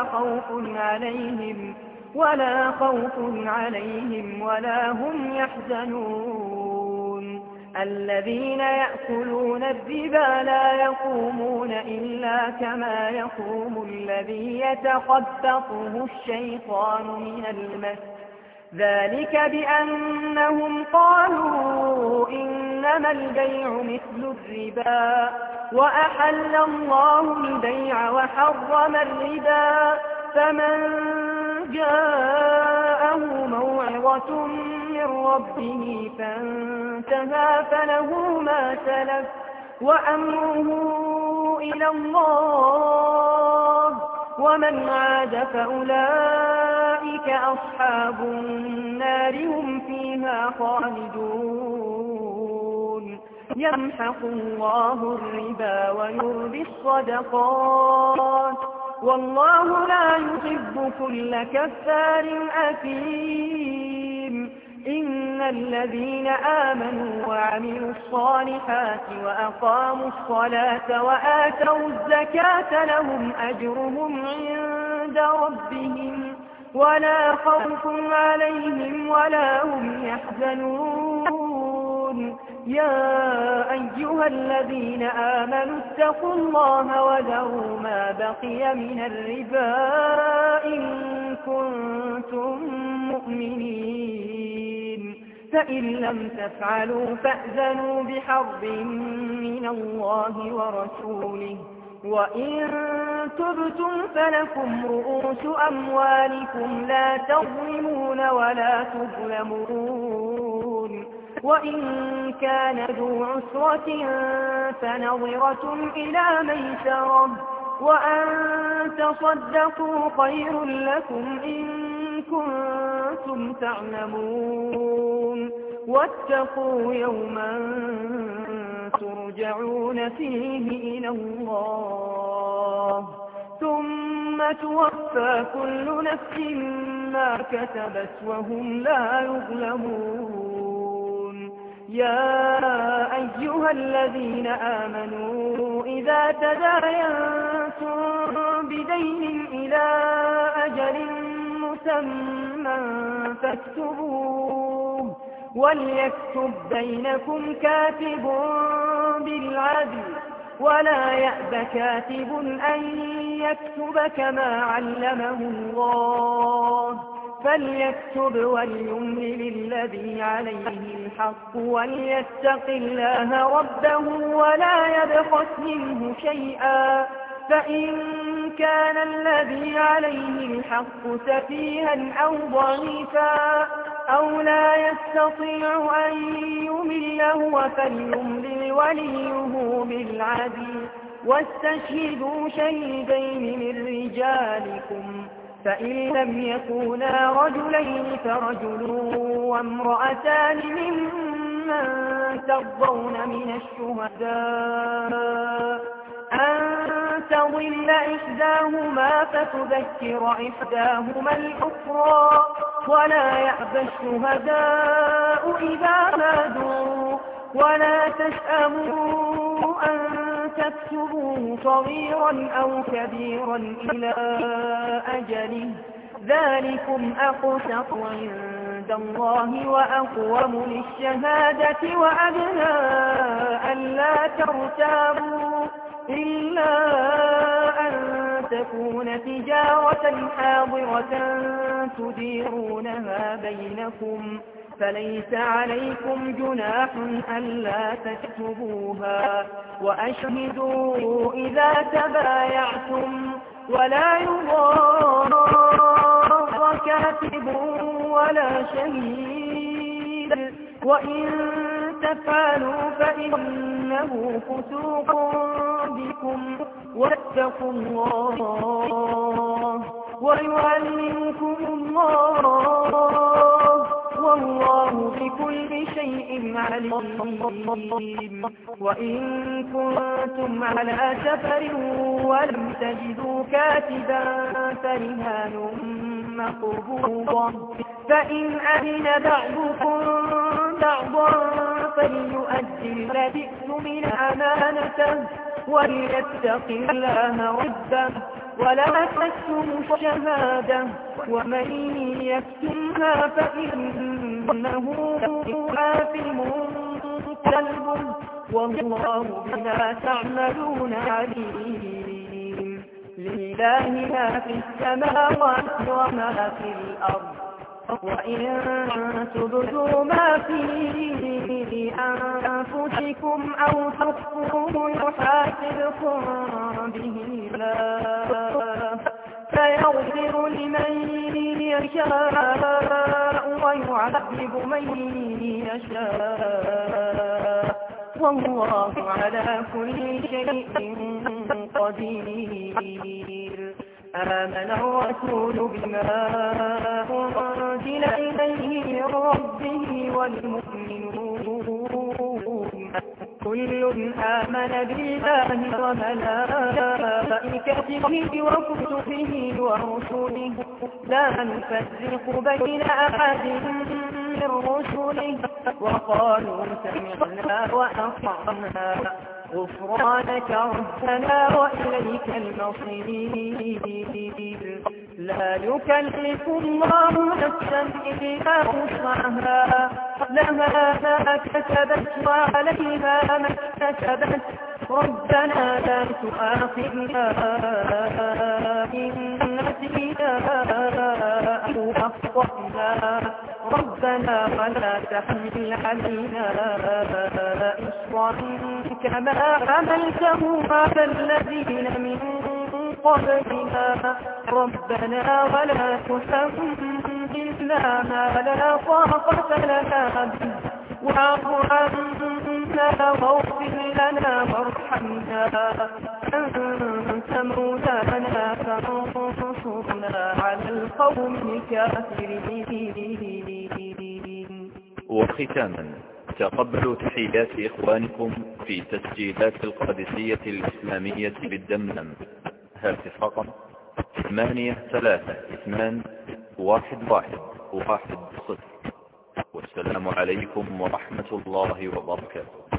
خوف عليهم ولا هم يحزنون الذين يأكلون الربا لا يقومون إلا كما يقوم الذي يتخبطه الشيطان من المس ذلك بأنهم قالوا إنما البيع مثل الربا وأحل الله البيع وحرم الربا فمن جاءه موعظة من ربه فانتهى فله ما سلف وأمره إلى الله ومن عاد فأولئك أصحاب النار هم فيها خالدون يمحق الله الربا ويربي الصدقات والله لا يحب كل كفار أثيم إن الذين آمنوا وعملوا الصالحات وأقاموا الصلاة وآتوا الزكاة لهم أجرهم عند ربهم ولا خوف عليهم ولا هم يحزنون يا أيها الذين آمنوا اتقوا الله وذروا ما بقي من الربا إن كنتم مؤمنين فإن لم تفعلوا فأذنوا بحرب من الله ورسوله وإن تبتم فلكم رؤوس أموالكم لا تظلمون ولا تظلمون وإن كان ذو عسرة فنظرة إلى ميسرة وأن تصدقوا خير لكم إن كنتم تعلمون واتقوا يوما ترجعون فيه إلى الله ثم توفى كل نفس ما كسبت وهم لا يظلمون يا أيها الذين آمنوا إذا تداينتم بدين إلى أجل مسمى فاكتبوه وليكتب بينكم كاتب بالعدل ولا يأب كاتب أن يكتب كما علمه الله فليكتب وليملل الذي عليه الحق وليتق الله ربه ولا يبخس منه شيئا فإن كان الذي عليه الحق سفيها أو ضعيفا أو لا يستطيع أن يمل هو فليملل وليه بالعدل واستشهدوا شهيدين من رجالكم فإن لم يكونا رجلين فرجل وامرأتان ممن ترضون من الشهداء أن تضل إحداهما فتذكر إحداهما الأخرى ولا يأبى الشهداء إذا ما دعوا ولا تسأموا أن تكتبوه صغيرا أو كبيرا إلى أجله ذلكم أقسط عند الله وأقوم للشهادة وأدنى ألا ترتابوا إلا أن تكون تجارة حاضرة تديرونها بينكم فليس عليكم جناح ألا تكتبوها وأشهدوا إذا تبايعتم ولا يضار كاتب ولا شهيد وإن تفعلوا فإنه فسوق بكم واتقوا الله ويعلمكم الله والله بكل شيء عليم وإن كنتم على سفر ولم تجدوا كاتبا فرهان مقبوضة فإن أذن بعضكم بعضا فليؤدي الذي اؤتمن أمانته وليتق الله ربه ولا تكتموا الشهادة ومن يكتمها فإنه آثم قلبه والله بما تعملون عليم لله ما في السماوات وما في الأرض وإن تبدوا ما في أنفسكم أو تخفوه يحاسبكم به الله فيغفر لمن يشاء ويعذب من يشاء والله على كل شيء قدير آمن الرسول بما أنزل إليه من ربه والمؤمنون كل آمن بالله وملائكته وكتبه ورسله لا نفرق بين أحد من رسله وقالوا سمعنا وأطعنا غفرانك ربنا وإليك المصير لا يكلف الله نفسا إلا وسعها لها ما كسبت وعليها ما اكتسبت ربنا لا تؤاخذنا إن نسينا أو أخطأنا ربنا ولا تحمل علينا إصرا كما حملته على الذين من قبلنا ربنا ولا تحملنا ما لا طاقة لنا به واعف عنا واغفر لنا وارحمنا أنت مولانا فانصرنا على القوم الكافرين. وختاما تقبلوا تحيات إخوانكم في تسجيلات القادسية الإسلامية بالدمنم هاتف رقم 83211110 والسلام عليكم ورحمة الله وبركاته.